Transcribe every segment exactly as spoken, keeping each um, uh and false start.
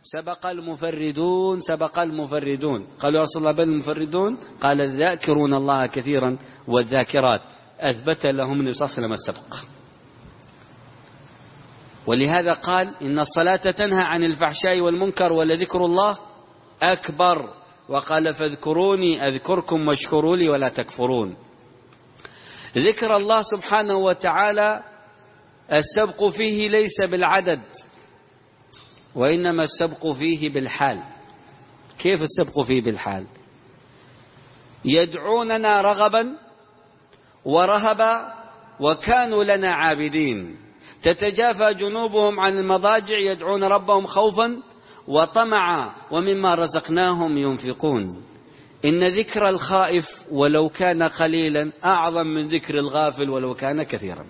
سبق المفردون سبق المفردون. قالوا يا رسول الله بل المفردون؟ قال الذاكرون الله كثيرا والذاكرات. أثبت لهم النبي صلى الله عليه وسلم السبق. ولهذا قال إن الصلاة تنهى عن الفحشاء والمنكر ولذكر الله أكبر. وقال فاذكروني أذكركم واشكروا لي ولا تكفرون. ذكر الله سبحانه وتعالى السبق فيه ليس بالعدد، وإنما السبق فيه بالحال. كيف السبق فيه بالحال؟ يدعوننا رغبا ورهبا وكانوا لنا عابدين، تتجافى جنوبهم عن المضاجع يدعون ربهم خوفا وطمعا ومما رزقناهم ينفقون. إن ذكر الخائف ولو كان قليلا أعظم من ذكر الغافل ولو كان كثيرا.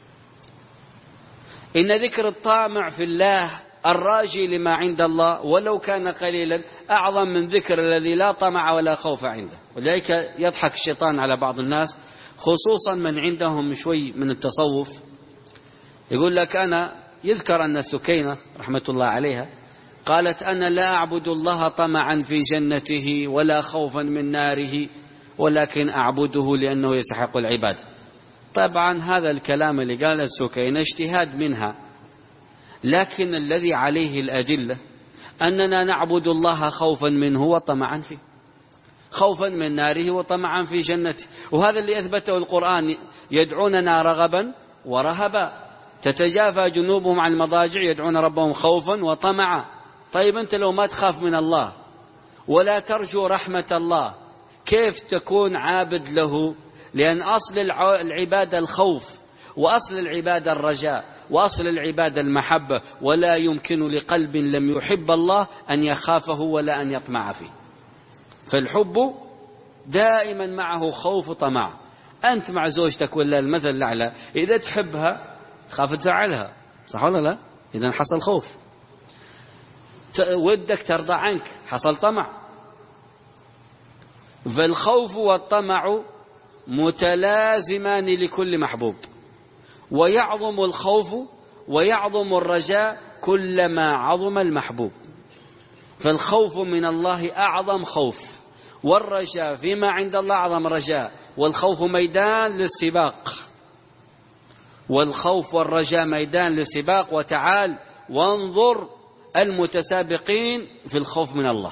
إن ذكر الطامع في الله الراجي لما عند الله ولو كان قليلا أعظم من ذكر الذي لا طمع ولا خوف عنده. ولذلك يضحك الشيطان على بعض الناس، خصوصا من عندهم شوي من التصوف. يقول لك أنا، يذكر أن السكينة رحمة الله عليها قالت أنا لا أعبد الله طمعا في جنته ولا خوفا من ناره ولكن أعبده لأنه يستحق العبادة. طبعا هذا الكلام اللي قال السكينة اجتهاد منها، لكن الذي عليه الأدلة أننا نعبد الله خوفا منه وطمعا فيه، خوفا من ناره وطمعا في جنته. وهذا اللي أثبته القرآن، يدعوننا رغبا ورهبا تتجافى جنوبهم عن المضاجع يدعون ربهم خوفا وطمعا. طيب أنت لو ما تخاف من الله ولا ترجو رحمة الله كيف تكون عابد له؟ لأن أصل العبادة الخوف، وأصل العبادة الرجاء، وأصل العبادة المحبة، ولا يمكن لقلب لم يحب الله أن يخافه ولا أن يطمع فيه. فالحب دائما معه خوف وطمع. أنت مع زوجتك ولا المثل الأعلى إذا تحبها خاف تزعلها، صح ولا لا؟ إذا حصل خوف. ودك ترضى عنك، حصل طمع. فالخوف والطمع متلازمان لكل محبوب، ويعظم الخوف ويعظم الرجاء كلما عظم المحبوب. فالخوف من الله أعظم خوف، والرجاء فيما عند الله أعظم رجاء. والخوف ميدان للسباق، والخوف والرجاء ميدان للسباق. وتعال وانظر المتسابقين في الخوف من الله،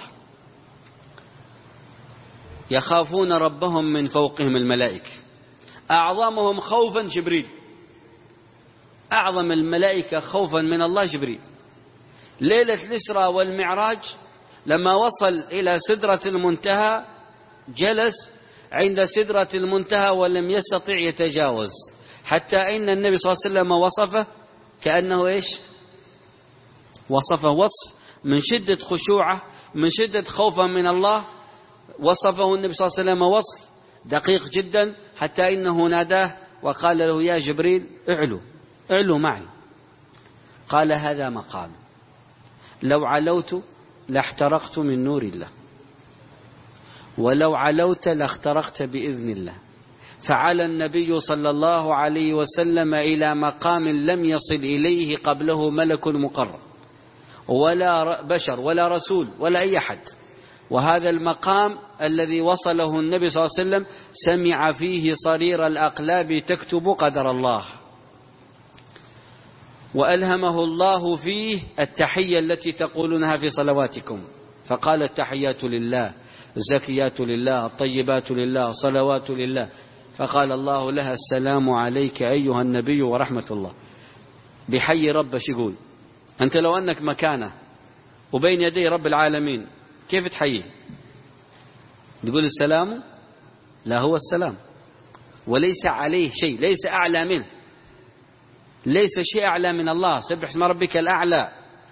يخافون ربهم من فوقهم الملائكة، أعظمهم خوفا جبريل، أعظم الملائكة خوفا من الله جبريل. ليلة الإسراء والمعراج لما وصل إلى سدرة المنتهى جلس عند سدرة المنتهى ولم يستطع يتجاوز، حتى إن النبي صلى الله عليه وسلم وصفه كأنه إيش؟ وصفه وصف من شدة خشوعه، من شدة خوفه من الله. وصفه النبي صلى الله عليه وسلم وصف دقيق جدا، حتى إنه ناداه وقال له يا جبريل اعلو اعلو معي. قال هذا مقام لو علوت لاحترقت من نور الله، ولو علوت لاخترقت بإذن الله. فعلى النبي صلى الله عليه وسلم إلى مقام لم يصل إليه قبله ملك مقرب ولا بشر ولا رسول ولا أي أحد. وهذا المقام الذي وصله النبي صلى الله عليه وسلم سمع فيه صرير الأقلاب تكتب قدر الله، وألهمه الله فيه التحية التي تقولونها في صلواتكم. فقال التحيات لله، الزكيات لله، الطيبات لله، صلوات لله. فقال الله لها السلام عليك أيها النبي ورحمة الله. بحي ربش يقول أنت لو أنك مكانه وبين يدي رب العالمين كيف تحييه؟ تقول السلام؟ لا، هو السلام وليس عليه شيء، ليس أعلى منه، ليس شيء أعلى من الله. سبح اسم ربك الأعلى.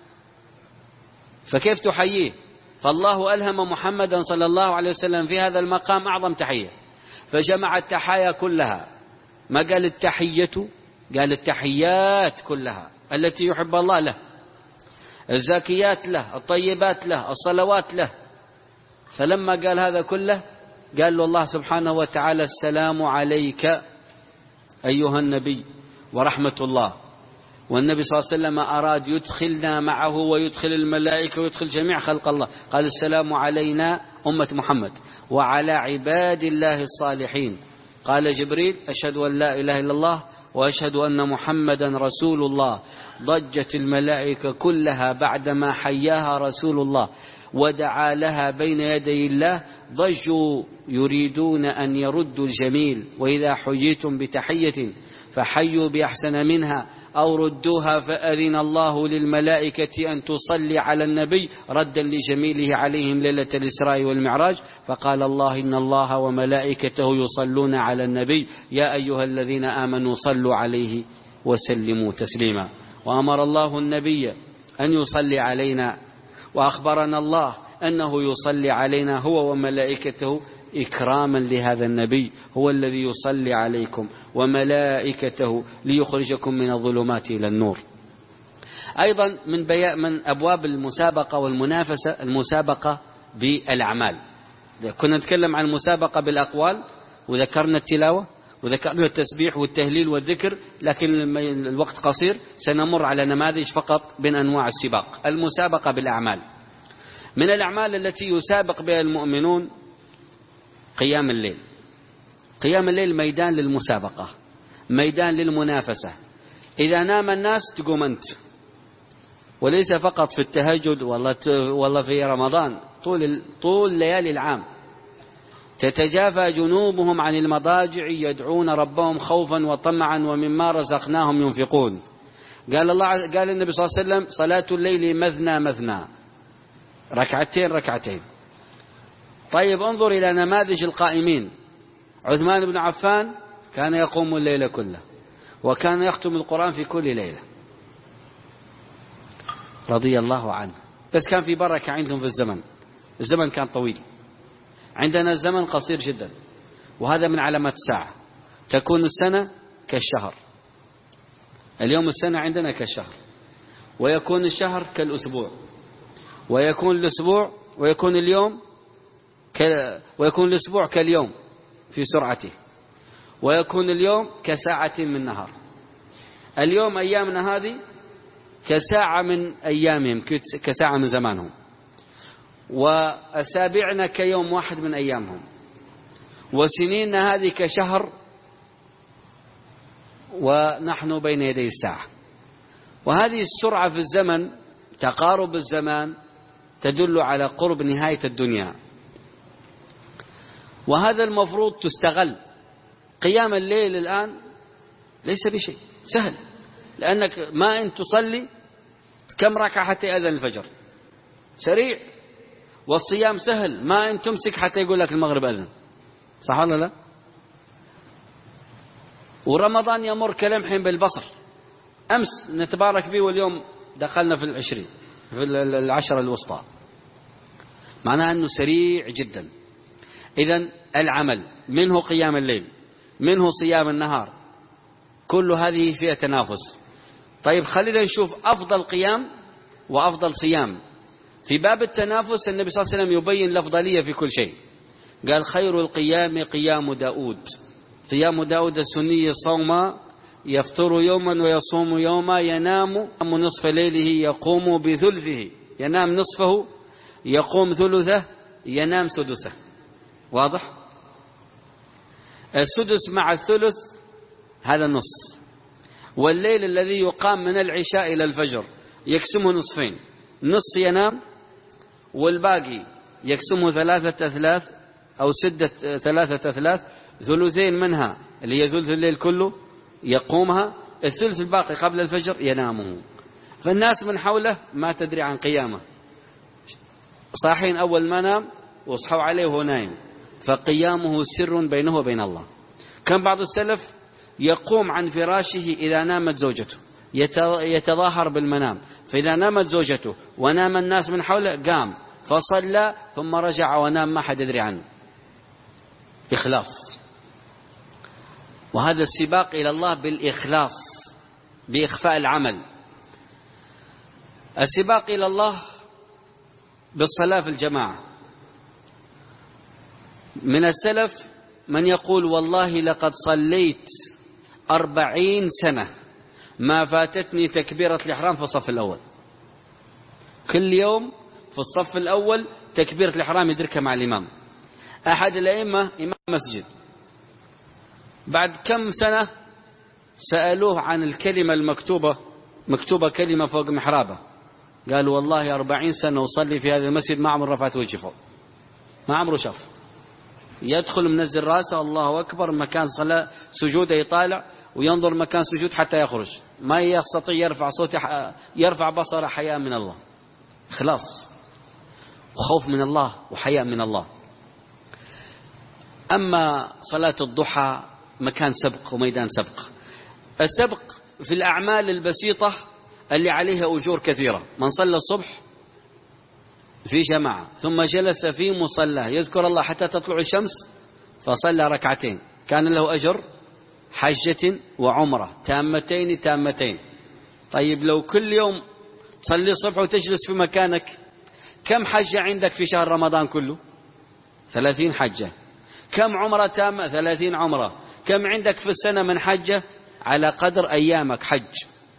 فكيف تحييه؟ فالله ألهم محمدا صلى الله عليه وسلم في هذا المقام أعظم تحية، فجمع التحايا كلها. ما قال التحية، قال التحيات كلها التي يحب الله له، الزاكيات له، الطيبات له، الصلوات له. فلما قال هذا كله قال له الله سبحانه وتعالى السلام عليك أيها النبي ورحمة الله. والنبي صلى الله عليه وسلم أراد يدخلنا معه ويدخل الملائكة ويدخل جميع خلق الله، قال السلام علينا أمة محمد وعلى عباد الله الصالحين. قال جبريل أشهد أن لا إله إلا الله وأشهد أن محمدا رسول الله. ضجت الملائكة كلها بعدما حياها رسول الله ودعا لها بين يدي الله، ضجوا يريدون أن يردوا الجميل، وإذا حييتم بتحية فحيوا بأحسن منها أو ردوها، فأذن الله للملائكة أن تصلي على النبي ردا لجميله عليهم ليلة الإسراء والمعراج. فقال الله إن الله وملائكته يصلون على النبي يا أيها الذين آمنوا صلوا عليه وسلموا تسليما. وأمر الله النبي أن يصلي علينا، وأخبرنا الله أنه يصلي علينا هو وملائكته إكراما لهذا النبي، هو الذي يصلي عليكم وملائكته ليخرجكم من الظلمات إلى النور. أيضا من, من أبواب المسابقة والمنافسة المسابقة بالأعمال. كنا نتكلم عن المسابقة بالأقوال وذكرنا التلاوة وذكرنا التسبيح والتهليل والذكر، لكن الوقت قصير، سنمر على نماذج فقط من أنواع السباق. المسابقة بالأعمال، من الأعمال التي يسابق بها المؤمنون قيام الليل. قيام الليل ميدان للمسابقة، ميدان للمنافسة. إذا نام الناس تقوم أنت، وليس فقط في التهجد والله في رمضان، طول طول ليالي العام. تتجافى جنوبهم عن المضاجع يدعون ربهم خوفا وطمعا ومما رزقناهم ينفقون. قال الله قال النبي صلى الله عليه وسلم صلاة الليل مثنى مثنى، ركعتين ركعتين. طيب انظر إلى نماذج القائمين. عثمان بن عفان كان يقوم الليل كله، وكان يختم القرآن في كل ليلة رضي الله عنه. بس كان في بركة عندهم في الزمن، الزمن كان طويل، عندنا الزمن قصير جدا، وهذا من علامات الساعة. تكون السنة كالشهر، اليوم السنة عندنا كالشهر، ويكون الشهر كالأسبوع، ويكون الأسبوع ويكون اليوم ك... ويكون الأسبوع كاليوم في سرعته، ويكون اليوم كساعة من نهار. اليوم أيامنا هذه كساعة من أيامهم، كساعة من زمانهم، وأسابيعنا كيوم واحد من أيامهم، وسنيننا هذه كشهر، ونحن بين يدي الساعة. وهذه السرعة في الزمن، تقارب الزمان، تدل على قرب نهاية الدنيا، وهذا المفروض تستغل. قيام الليل الآن ليس بشيء سهل، لأنك ما أن تصلي كم ركعة حتى يأذن الفجر، سريع. والصيام سهل، ما أن تمسك حتى يقول لك المغرب أذن، صح ولا لا؟ ورمضان يمر كلمح بالبصر، أمس نتبارك به واليوم دخلنا في العشرين في العشرة الوسطى، معناها أنه سريع جدا. إذن العمل منه قيام الليل، منه صيام النهار، كل هذه فيها تنافس. طيب خلينا نشوف أفضل قيام وأفضل صيام. في باب التنافس النبي صلى الله عليه وسلم يبين الأفضلية في كل شيء. قال خير القيام قيام داود. قيام داود السني صوما، يفطر يوما ويصوم يوما، ينام نصف ليله يقوم بثلثه، ينام نصفه يقوم ثلثه، ينام سدسه. واضح؟ السدس مع الثلث هذا النص. والليل الذي يقام من العشاء إلى الفجر يقسمه نصفين، نصف ينام والباقي يقسمه ثلاثة أثلاث أو سدة ثلاثة أثلاث، ثلثين منها اللي هي ثلث الليل كله يقومها، الثلث الباقي قبل الفجر ينامه. فالناس من حوله ما تدري عن قيامه، صاحين أول ما نام وصحوا عليه وهو نايم، فقيامه سر بينه وبين الله. كان بعض السلف يقوم عن فراشه إذا نامت زوجته، يتظاهر بالمنام، فإذا نامت زوجته ونام الناس من حوله قام فصلى ثم رجع ونام، ما حد يدري عنه. إخلاص. وهذا السباق إلى الله بالإخلاص، بإخفاء العمل. السباق إلى الله بالصلاة في الجماعة. من السلف من يقول والله لقد صليت أربعين سنة ما فاتتني تكبيرة الإحرام في الصف الأول. كل يوم في الصف الأول تكبيرة الإحرام يدركها مع الإمام. أحد الأئمة إمام مسجد بعد كم سنة سألوه عن الكلمة المكتوبة، مكتوبة كلمة فوق محرابه، قالوا والله أربعين سنة أصلي في هذا المسجد ما عمر رفعت وجهي فوق، ما عمره شاف. يدخل منزل راسه الله أكبر، مكان صلاة سجوده يطالع وينظر مكان سجود حتى يخرج، ما يستطيع يرفع صوته، يرفع بصره حياء من الله، خلاص وخوف من الله وحياء من الله. أما صلاة الضحى مكان سبق وميدان سبق. السبق في الأعمال البسيطة اللي عليها أجور كثيرة. من صلى الصبح في جماعة ثم جلس في مصلى يذكر الله حتى تطلع الشمس فصلى ركعتين كان له أجر حجة وعمرة تامتين تامتين. طيب لو كل يوم تصلي الصبح وتجلس في مكانك، كم حجة عندك في شهر رمضان كله؟ ثلاثين حجة. كم عمرة تامة؟ ثلاثين عمرة. كم عندك في السنة من حجة؟ على قدر أيامك حج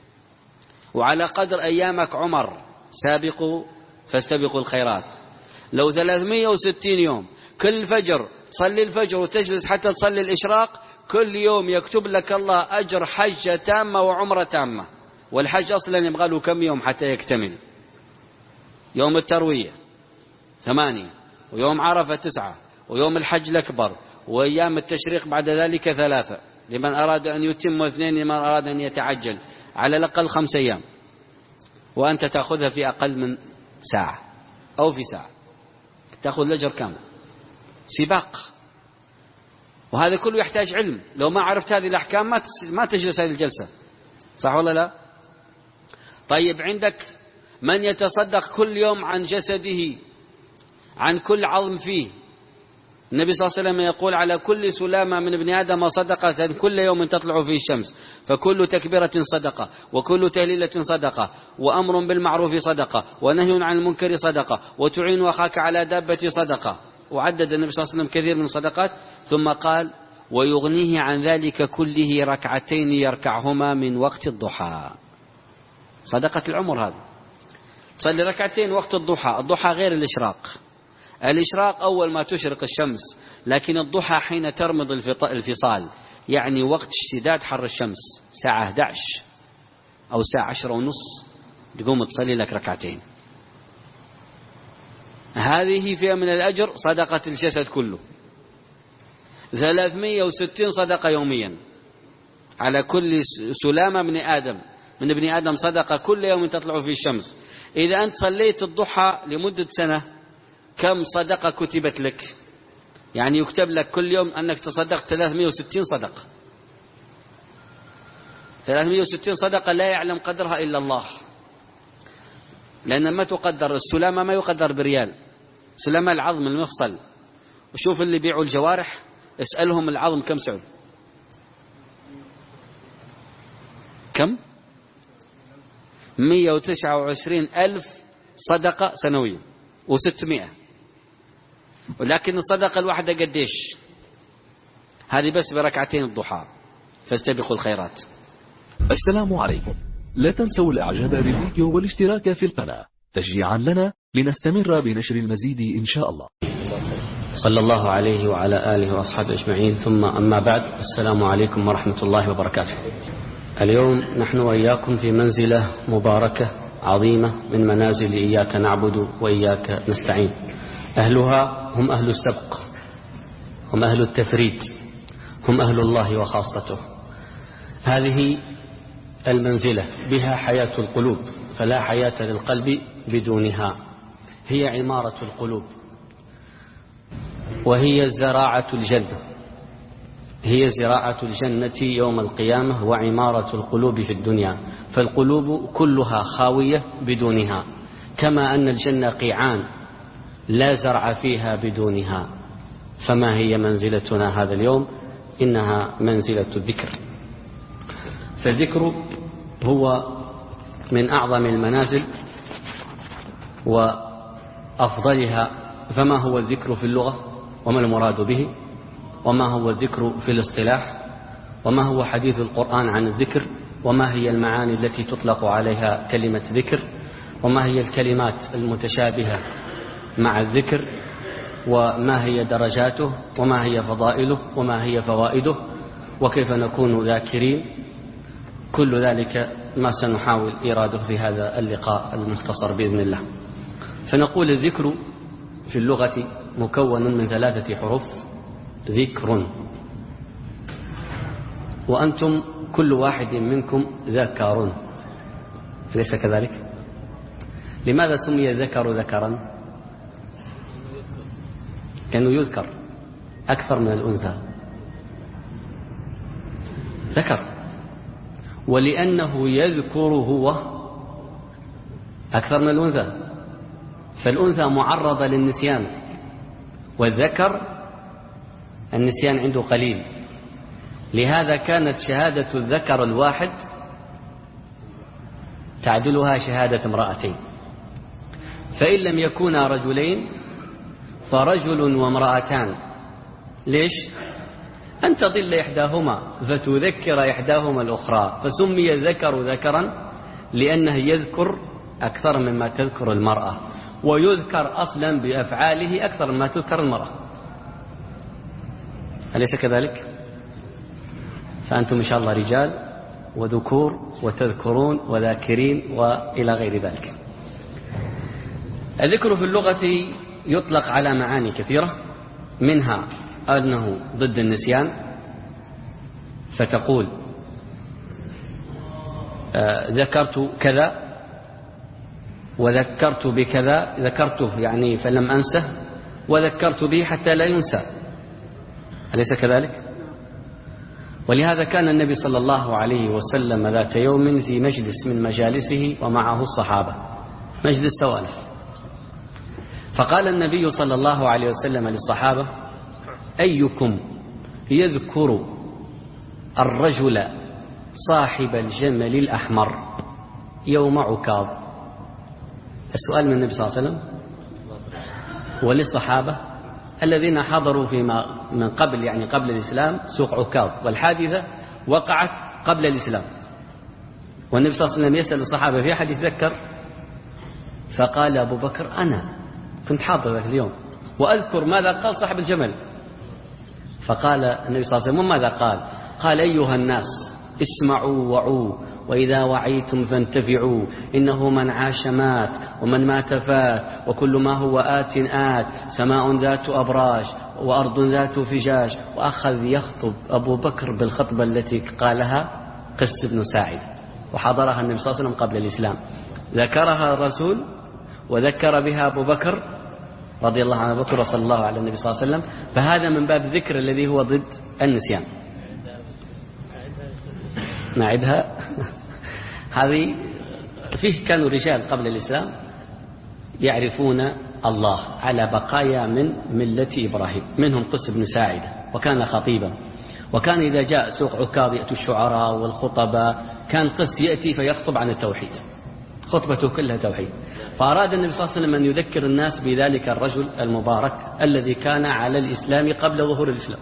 وعلى قدر أيامك عمر. سابقوا فاستبقوا الخيرات. لو ثلاثمائة وستين يوم كل فجر تصلي الفجر وتجلس حتى تصلي الإشراق، كل يوم يكتب لك الله أجر حجة تامة وعمرة تامة. والحج أصلا يبغى له كم يوم حتى يكتمل؟ يوم التروية ثمانية، ويوم عرفة تسعة، ويوم الحج الأكبر، وأيام التشريق بعد ذلك ثلاثة لمن أراد أن يتم، واثنين لمن أراد أن يتعجل، على الأقل خمس أيام، وأنت تأخذها في أقل من ساعة أو في ساعة تأخذ الأجر كامل. سباق. وهذا كله يحتاج علم. لو ما عرفت هذه الأحكام ما تجلس هذه الجلسة، صح ولا لا؟ طيب عندك من يتصدق كل يوم عن جسده، عن كل عظم فيه. النبي صلى الله عليه وسلم يقول على كل سلامة من ابن آدم صدقة كل يوم تطلع فيه الشمس، فكل تكبيرة صدقة، وكل تهليلة صدقة، وأمر بالمعروف صدقة، ونهي عن المنكر صدقة، وتعين أخاك على دابة صدقة. وعدد النبي صلى الله عليه وسلم كثير من الصدقات، ثم قال ويغنيه عن ذلك كله ركعتين يركعهما من وقت الضحى. صدقة العمر هذا. صلي ركعتين وقت الضحى. الضحى غير الإشراق. الإشراق أول ما تشرق الشمس، لكن الضحى حين ترمض الفصال، يعني وقت اشتداد حر الشمس، ساعة أحد عشر أو ساعة عشرة ونص تقوم تصلي لك ركعتين. هذه فيها من الأجر صدقة الجسد كله. ثلاثمائة وستين صدقة يوميا على كل سلامة من آدم من ابن آدم صدقة كل يوم تطلع فيه الشمس. إذا أنت صليت الضحى لمدة سنة كم صدقة كتبت لك؟ يعني يكتب لك كل يوم أنك تصدقت ثلاثمائة وستين صدقة. ثلاثمائة وستين صدقة لا يعلم قدرها إلا الله، لأن ما تقدر. السلامة ما يقدر بريال، سلامة العظم المفصل. وشوف اللي بيعوا الجوارح اسألهم العظم كم سعود؟ كم؟ مئة وتسعة وعشرين ألف صدقة سنوية وستمائة. ولكن الصدقة الواحدة قديش؟ هذه بس بركعتين الضحى. فاستبقوا الخيرات. السلام عليكم. لا تنسوا الاعجاب بالفيديو والاشتراك في القناة تشجيعا لنا لنستمر بنشر المزيد إن شاء الله. صلى الله عليه وعلى آله وأصحابه أجمعين، ثم أما بعد. السلام عليكم ورحمة الله وبركاته. اليوم نحن وإياكم في منزلة مباركة عظيمة من منازل إياك نعبد وإياك نستعين. أهلها هم أهل السبق، هم أهل التفريد، هم أهل الله وخاصته. هذه المنزلة بها حياة القلوب، فلا حياة للقلب بدونها. هي عمارة القلوب، وهي زراعة الجنة، هي زراعة الجنة يوم القيامة وعمارة القلوب في الدنيا. فالقلوب كلها خاوية بدونها، كما أن الجنة قيعان لا زرع فيها بدونها. فما هي منزلتنا هذا اليوم؟ إنها منزلة الذكر. فالذكر هو من أعظم المنازل وأفضلها. فما هو الذكر في اللغة؟ وما المراد به؟ وما هو الذكر في الاصطلاح؟ وما هو حديث القرآن عن الذكر؟ وما هي المعاني التي تطلق عليها كلمة ذكر، وما هي الكلمات المتشابهة مع الذكر، وما هي درجاته، وما هي فضائله، وما هي فوائده، وكيف نكون ذاكرين. كل ذلك ما سنحاول إيراده في هذا اللقاء المختصر بإذن الله. فنقول الذكر في اللغة مكون من ثلاثة حروف: ذكر. وأنتم كل واحد منكم ذكر، أليس كذلك؟ لماذا سمي الذكر ذكرا؟ كأنه يذكر أكثر من الأنثى. ذكر، ولأنه يذكر هو أكثر من الأنثى، فالأنثى معرضة للنسيان، والذكر النسيان عنده قليل، لهذا كانت شهادة الذكر الواحد تعدلها شهادة امرأتين، فإن لم يكونا رجلين فرجل وامرأتان. ليش؟ أن تضل إحداهما فتذكر إحداهما الأخرى، فسمي الذكر ذكرا لأنه يذكر أكثر مما تذكر المرأة، ويذكر أصلا بأفعاله أكثر مما تذكر المرأة. أليس كذلك؟ فأنتم إن شاء الله رجال وذكور وتذكرون وذاكرين وإلى غير ذلك. الذكر في اللغة يطلق على معاني كثيرة، منها أنه ضد النسيان، فتقول آه ذكرت كذا وذكرت بكذا، ذكرته يعني فلم أنسه، وذكرت به حتى لا ينسى. أليس كذلك؟ ولهذا كان النبي صلى الله عليه وسلم ذات يوم في مجلس من مجالسه ومعه الصحابة، مجلس سوالف، فقال النبي صلى الله عليه وسلم للصحابة: أيكم يذكر الرجل صاحب الجمل الأحمر يوم عكاظ؟ السؤال من النبي صلى الله عليه وسلم وللصحابة الذين حضروا فيما من قبل، يعني قبل الإسلام، سوق عكاظ، والحادثة وقعت قبل الإسلام، والنبي صلى الله عليه وسلم يسأل الصحابة: في أحد يتذكر؟ فقال أبو بكر: أنا كنت حاضر ذاك اليوم وأذكر ماذا قال صاحب الجمل. فقال النبي صلى الله عليه وسلم: ماذا قال؟ قال: أيها الناس اسمعوا وعوا، وإذا وعيتم فانتفعوا، إنه من عاش مات، ومن مات فات، وكل ما هو آت آت، سماء ذات أبراج وأرض ذات فجاج. وأخذ يخطب أبو بكر بالخطبة التي قالها قس بن ساعد، وحضرها النبي صلى الله عليه وسلم قبل الإسلام، ذكرها الرسول وذكر بها أبو بكر رضي الله عنه، بكر وصلى الله على النبي صلى الله عليه وسلم. فهذا من باب الذكر الذي هو ضد النسيان. نعدها. هذه فيه كانوا رجال قبل الإسلام يعرفون الله على بقايا من ملة إبراهيم، منهم قس بن ساعدة، وكان خطيبا، وكان إذا جاء سوق عكاظ يأتي الشعراء والخطباء، كان قس يأتي فيخطب عن التوحيد، خطبته كلها توحيد. فأراد النبي صلى الله عليه وسلم أن يذكر الناس بذلك الرجل المبارك الذي كان على الإسلام قبل ظهور الإسلام،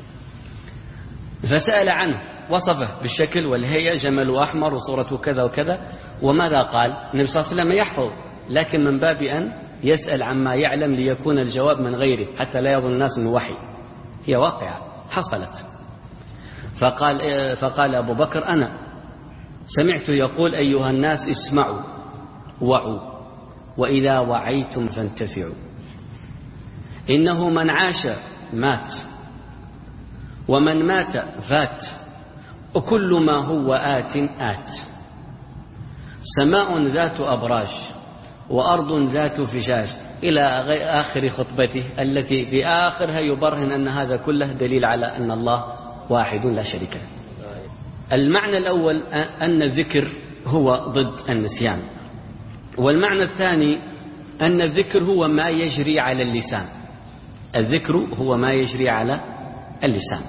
فسأل عنه، وصفه بالشكل والهيئة، جمل أحمر وصورته كذا وكذا. وماذا قال؟ النبي صلى الله عليه وسلم يحفظ، لكن من باب أن يسأل عما يعلم ليكون الجواب من غيره، حتى لا يظن الناس أنه وحي، هي واقعة حصلت. فقال, فقال أبو بكر: أنا سمعت يقول: أيها الناس اسمعوا وعوا، وإذا وعيتم فانتفعوا، إنه من عاش مات، ومن مات فات، وكل ما هو آت آت، سماء ذات أبراج وأرض ذات فجاج، إلى آخر خطبته التي في آخرها يبرهن أن هذا كله دليل على أن الله واحد لا شريك له. المعنى الأول أن الذكر هو ضد النسيان، والمعنى الثاني أن الذكر هو ما يجري على اللسان. الذكر هو ما يجري على اللسان،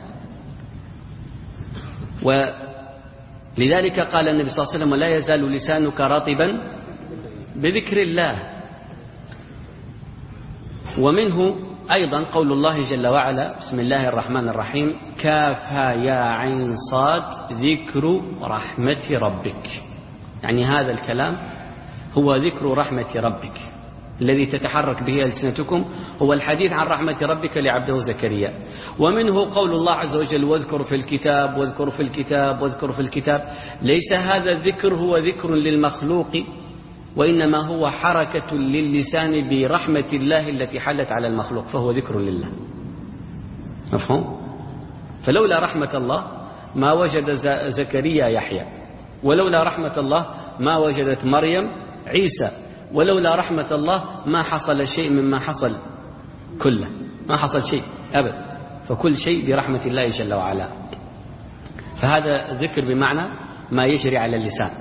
ولذلك قال النبي صلى الله عليه وسلم: لا يزال لسانك رطبا بذكر الله. ومنه أيضا قول الله جل وعلا بسم الله الرحمن الرحيم كافها يا عين صاد ذكر رحمة ربك، يعني هذا الكلام هو ذكر رحمة ربك الذي تتحرك به ألسنتكم، هو الحديث عن رحمة ربك لعبده زكريا. ومنه قول الله عز وجل واذكر في الكتاب واذكر في الكتاب واذكر في الكتاب. ليس هذا الذكر هو ذكر للمخلوق، وإنما هو حركة للسان برحمة الله التي حلت على المخلوق، فهو ذكر لله. مفهوم؟ فلولا رحمة الله ما وجد زكريا يحيى، ولولا رحمة الله ما وجدت مريم عيسى، ولولا رحمة الله ما حصل شيء مما حصل كله، ما حصل شيء أبدا، فكل شيء برحمة الله جل وعلا. فهذا ذكر بمعنى ما يجري على اللسان.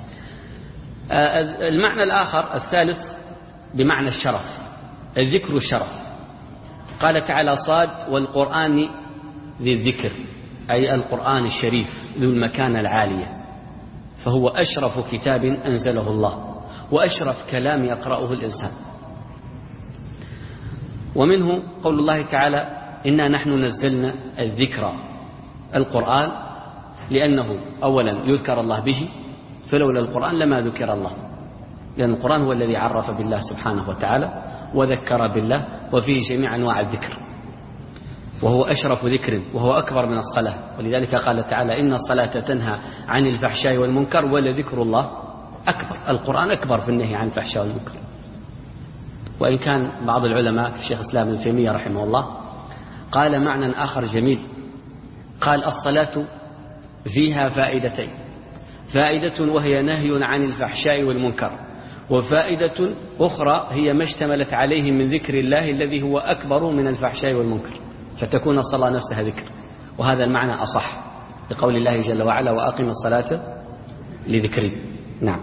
المعنى الآخر الثالث بمعنى الشرف، الذكر الشرف. قال تعالى صاد والقرآن ذي الذكر، أي القرآن الشريف ذو المكانة العالية، فهو أشرف كتاب أنزله الله وأشرف كلام يقرأه الإنسان. ومنه قول الله تعالى إنا نحن نزلنا الذكر، القرآن، لأنه أولا يذكر الله به، فلولا القرآن لما ذكر الله، لأن القرآن هو الذي عرف بالله سبحانه وتعالى وذكر بالله، وفيه جميع أنواع الذكر، وهو أشرف ذكر وهو أكبر من الصلاة. ولذلك قال تعالى إن الصلاة تنهى عن الفحشاء والمنكر ولذكر الله أكبر. القرآن أكبر في النهي عن الفحشاء والمنكر. وإن كان بعض العلماء الشيخ الإسلام ابن تيمية رحمه الله قال معنى آخر جميل، قال الصلاة فيها فائدتين، فائدة وهي نهي عن الفحشاء والمنكر، وفائدة أخرى هي ما اشتملت عليه من ذكر الله الذي هو أكبر من الفحشاء والمنكر، فتكون الصلاة نفسها ذكر. وهذا المعنى أصح لقول الله جل وعلا وأقم الصلاة لذكري. نعم.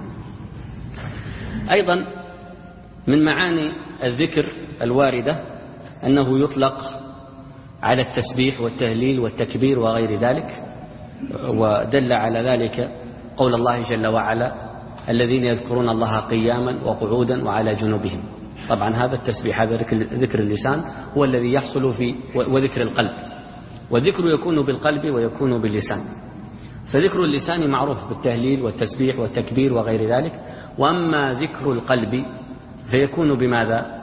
أيضا من معاني الذكر الواردة أنه يطلق على التسبيح والتهليل والتكبير وغير ذلك، ودل على ذلك قول الله جل وعلا الذين يذكرون الله قياما وقعودا وعلى جنوبهم. طبعا هذا التسبيح، هذا ذكر اللسان هو الذي يحصل في وذكر القلب، والذكر يكون بالقلب ويكون باللسان. فذكر اللسان معروف بالتهليل والتسبيح والتكبير وغير ذلك، وأما ذكر القلب فيكون بماذا؟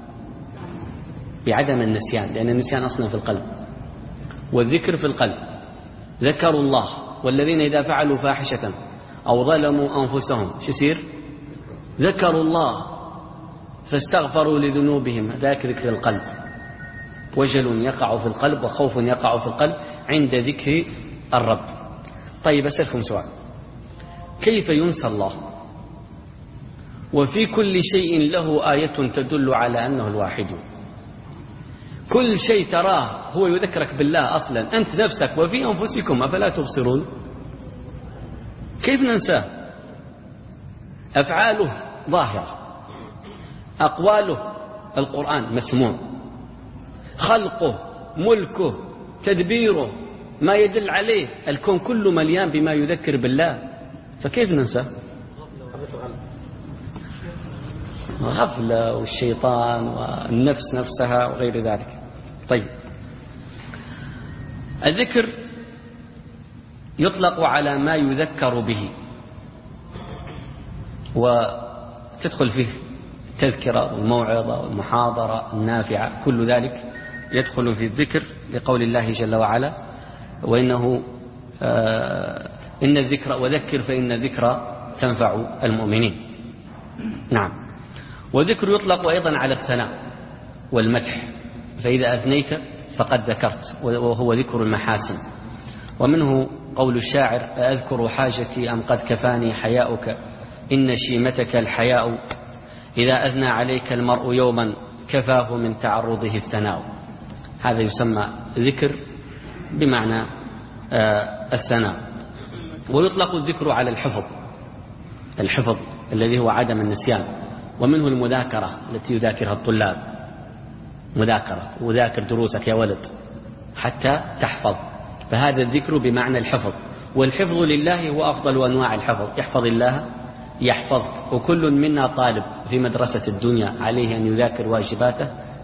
بعدم النسيان، لأن النسيان أصلا في القلب، والذكر في القلب. ذكروا الله، والذين إذا فعلوا فاحشة أو ظلموا أنفسهم شو يصير؟ ذكروا الله فاستغفروا لذنوبهم، ذاك ذكر القلب. وجل يقع في القلب وخوف يقع في القلب عند ذكر الرب. طيب أسألكم سؤال، كيف ينسى الله وفي كل شيء له آية تدل على أنه الواحد؟ كل شيء تراه هو يذكرك بالله أصلا، أنت نفسك وفي أنفسكم أفلا تبصرون. كيف ننساه؟ أفعاله ظاهرة، أقواله القرآن مسموع، خلقه، ملكه، تدبيره، ما يدل عليه، الكون كله مليان بما يذكر بالله، فكيف ننساه؟ غفلة والشيطان والنفس نفسها وغير ذلك. طيب، الذكر يطلق على ما يذكر به، وتدخل فيه التذكرة والموعظة والمحاضرة النافعة، كل ذلك يدخل في الذكر لقول الله جل وعلا وإنه آه إن الذكر وذكر فإن الذكر تنفع المؤمنين. نعم. وذكر يطلق أيضا على الثناء والمدح، فإذا أثنيت فقد ذكرت، وهو ذكر المحاسن. ومنه قول الشاعر أذكر حاجتي أم قد كفاني حياؤك إن شيمتك الحياء إذا أثنى عليك المرء يوما كفاه من تعرضه الثناء. هذا يسمى ذكر بمعنى آه الثناء. ويطلق الذكر على الحفظ، الحفظ الذي هو عدم النسيان. ومنه المذاكرة التي يذاكرها الطلاب، مذاكرة وذاكر دروسك يا ولد حتى تحفظ، فهذا الذكر بمعنى الحفظ. والحفظ لله هو أفضل أنواع الحفظ، يحفظ الله يحفظك. وكل منا طالب في مدرسة الدنيا عليه أن يذاكر واجباته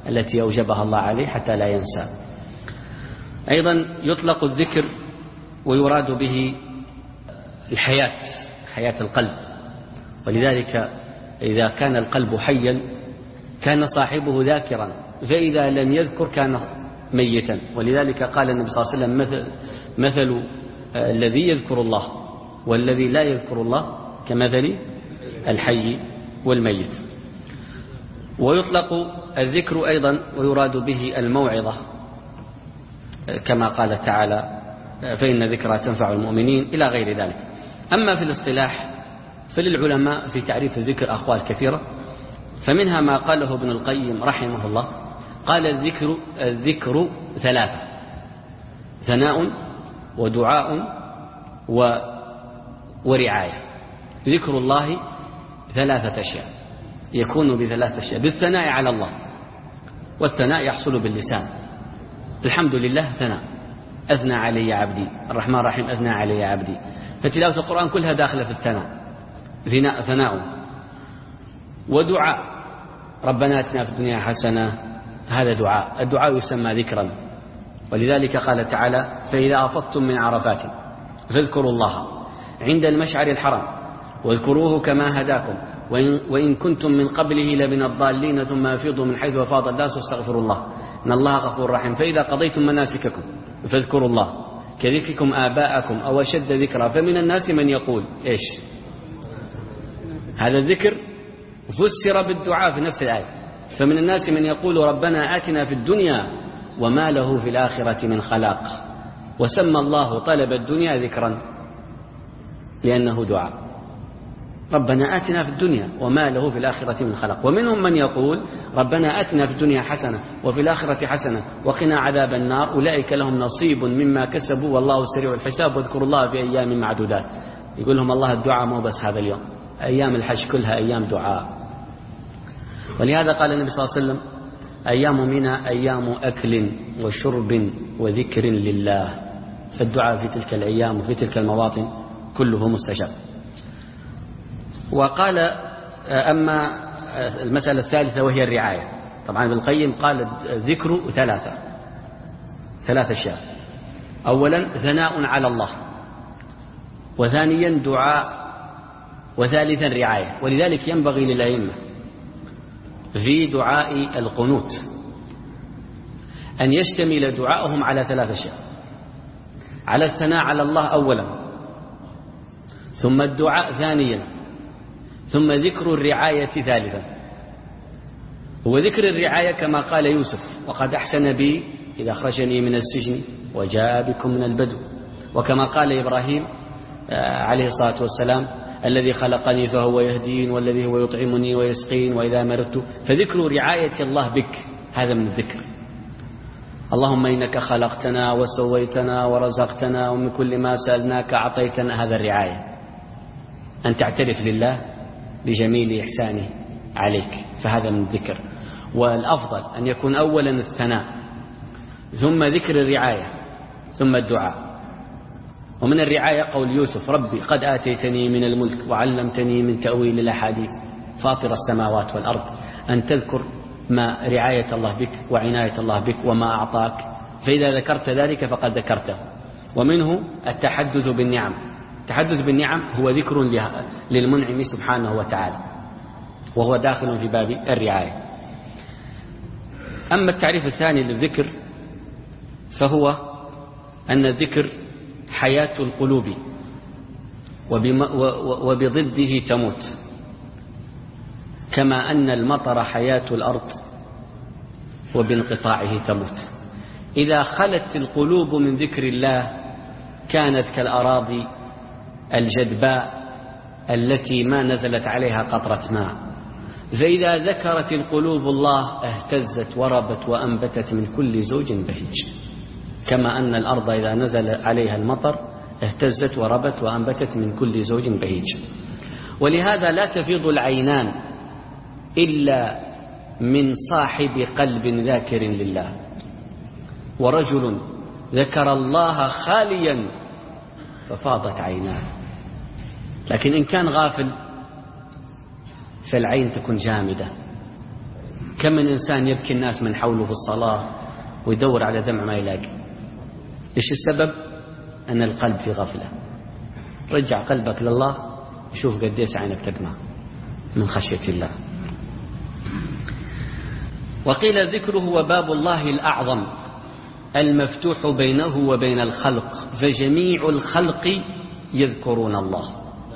التي أوجبها الله عليه حتى لا ينسى. أيضا يطلق الذكر ويراد به الحياة، حياة القلب، ولذلك إذا كان القلب حيا كان صاحبه ذاكرا، فإذا لم يذكر كان ميتا. ولذلك قال النبي صلى الله عليه وسلم مثل, مثل الذي يذكر الله والذي لا يذكر الله كمثل الحي والميت. ويطلق الذكر أيضا ويراد به الموعظة، كما قال تعالى فإن ذكرى تنفع المؤمنين إلى غير ذلك. أما في الاصطلاح فللعلماء في تعريف الذكر أقوال كثيرة، فمنها ما قاله ابن القيم رحمه الله، قال الذكر الذكر ثلاثة: ثناء ودعاء و ورعاية. ذكر الله ثلاثة أشياء، يكون بثلاثة أشياء: بالثناء على الله، والثناء يحصل باللسان، الحمد لله ثناء، أثنى علي عبدي، الرحمن الرحيم أثنى علي عبدي، فتلاوة القرآن كلها داخلة في الثناء، ثناء. ودعاء، ربنا آتنا في الدنيا حسنة، هذا دعاء، الدعاء يسمى ذكرا، ولذلك قال تعالى فإذا أفضتم من عرفات فاذكروا الله عند المشعر الحرام واذكروه كما هداكم وإن, وإن كنتم من قبله لمن الضالين ثم أفيضوا من حيث أفاض الناس واستغفروا الله إن الله غفور رحيم. فإذا قضيتم مناسككم فاذكروا الله كذكركم آباءكم أو أشد ذكرا. فمن الناس من يقول إيش؟ هذا الذكر فسر بالدعاء في نفس الآية، فمن الناس من يقول ربنا آتنا في الدنيا وما له في الآخرة من خلاق، وسمى الله طلب الدنيا ذكرا لأنه دعاء، ربنا آتنا في الدنيا وما له في الآخرة من خلاق. ومنهم من يقول ربنا آتنا في الدنيا حسنة وفي الآخرة حسنة وقنا عذاب النار، أولئك لهم نصيب مما كسبوا والله سريع الحساب واذكروا الله في أيام معدودات. يقول لهم الله الدعاء مو بس هذا اليوم، أيام الحج كلها أيام دعاء. ولهذا قال النبي صلى الله عليه وسلم أيام منى أيام أكل وشرب وذكر لله، فالدعاء في تلك الأيام وفي تلك المواطن كله مستجاب. وقال أما المسألة الثالثة وهي الرعاية، طبعا ابن القيم قال ذكر ثلاثة ثلاث أشياء: أولا ثناء على الله، وثانيا دعاء، وثالثا رعاية. ولذلك ينبغي للأئمة في دعاء القنوت أن يشتمل دعاءهم على ثلاث أشياء: على الثناء على الله أولا، ثم الدعاء ثانيا، ثم ذكر الرعاية ثالثا. وذكر الرعاية كما قال يوسف وقد أحسن بي إذا أخرجني من السجن وجاء بكم من البدو، وكما قال إبراهيم عليه الصلاة والسلام الذي خلقني فهو يهدين والذي هو يطعمني ويسقين وإذا مرضت. فذكر رعاية الله بك هذا من الذكر. اللهم إنك خلقتنا وسويتنا ورزقتنا ومن كل ما سألناك أعطيتنا، هذا الرعاية، أن تعترف لله بجميل إحسانه عليك، فهذا من الذكر. والأفضل أن يكون أولا الثناء ثم ذكر الرعاية ثم الدعاء. ومن الرعاية قول يوسف ربي قد آتيتني من الملك وعلمتني من تأويل الأحاديث فاطر السماوات والأرض، أن تذكر ما رعاية الله بك وعناية الله بك وما أعطاك، فإذا ذكرت ذلك فقد ذكرته. ومنه التحدث بالنعم، التحدث بالنعم هو ذكر للمنعم سبحانه وتعالى، وهو داخل في باب الرعاية. أما التعريف الثاني للذكر فهو أن الذكر حياة القلوب وبضده تموت، كما أن المطر حياة الأرض وبانقطاعه تموت. إذا خلت القلوب من ذكر الله كانت كالأراضي الجدباء التي ما نزلت عليها قطرة ماء، فإذا ذكرت القلوب الله اهتزت وربت وأنبتت من كل زوج بهيج، كما أن الأرض إذا نزل عليها المطر اهتزت وربت وأنبتت من كل زوج بهيج. ولهذا لا تفيض العينان إلا من صاحب قلب ذاكر لله. ورجل ذكر الله خاليا ففاضت عيناه، لكن إن كان غافل فالعين تكون جامدة كم من إنسان يبكي الناس من حوله في الصلاة ويدور على دمع ما يلاقي. إيش السبب؟ أن القلب في غفلة. رجع قلبك لله شوف قديس عينك تدمع من خشية الله. وقيل ذكره هو باب الله الأعظم المفتوح بينه وبين الخلق، فجميع الخلق يذكرون الله،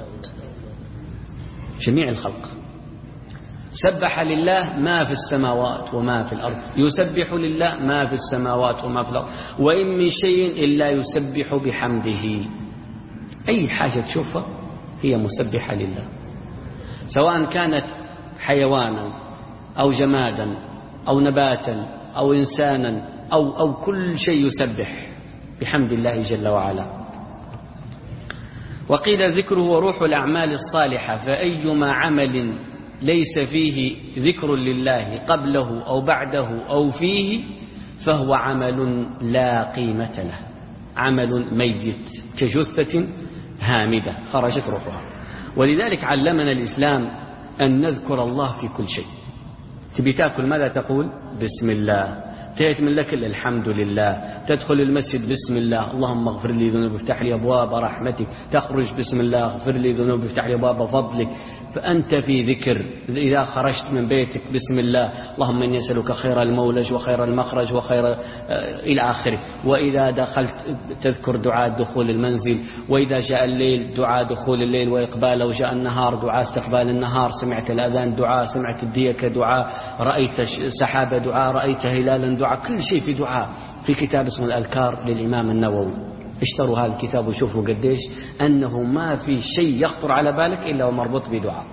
جميع الخلق. سبح لله ما في السماوات وما في الأرض، يسبح لله ما في السماوات وما في الأرض، وإن من شيء إلا يسبح بحمده. أي حاجة تشوفها هي مسبحة لله، سواء كانت حيوانا أو جمادا أو نباتا أو إنسانا أو, أو كل شيء يسبح بحمد الله جل وعلا. وقيل ذكره هو روح الأعمال الصالحة، فأيما عمل ليس فيه ذكر لله قبله أو بعده أو فيه فهو عمل لا قيمة له، عمل ميت كجثة هامدة خرجت روحها. ولذلك علمنا الإسلام أن نذكر الله في كل شيء. تبي تأكل ماذا تقول؟ بسم الله. تأتي من لك الحمد لله. تدخل المسجد بسم الله، اللهم اغفر لي ذنوبي افتح لي أبواب رحمتك. تخرج بسم الله، اغفر لي ذنوبي افتح لي أبواب فضلك. فأنت في ذكر. إذا خرجت من بيتك بسم الله، اللهم إني أسألك خير المولج وخير المخرج وخير آه إلى آخره. وإذا دخلت تذكر دعاء دخول المنزل، وإذا جاء الليل دعاء دخول الليل وإقباله، وجاء النهار دعاء استقبال النهار، سمعت الأذان دعاء، سمعت الديك دعاء، رأيت سحابة دعاء، رأيت هلالا دعاء، كل شيء في دعاء. في كتاب اسمه الأذكار للإمام النووي، اشتروا هذا الكتاب وشوفوا قديش أنه ما في شيء يخطر على بالك إلا ومربوط بدعاء.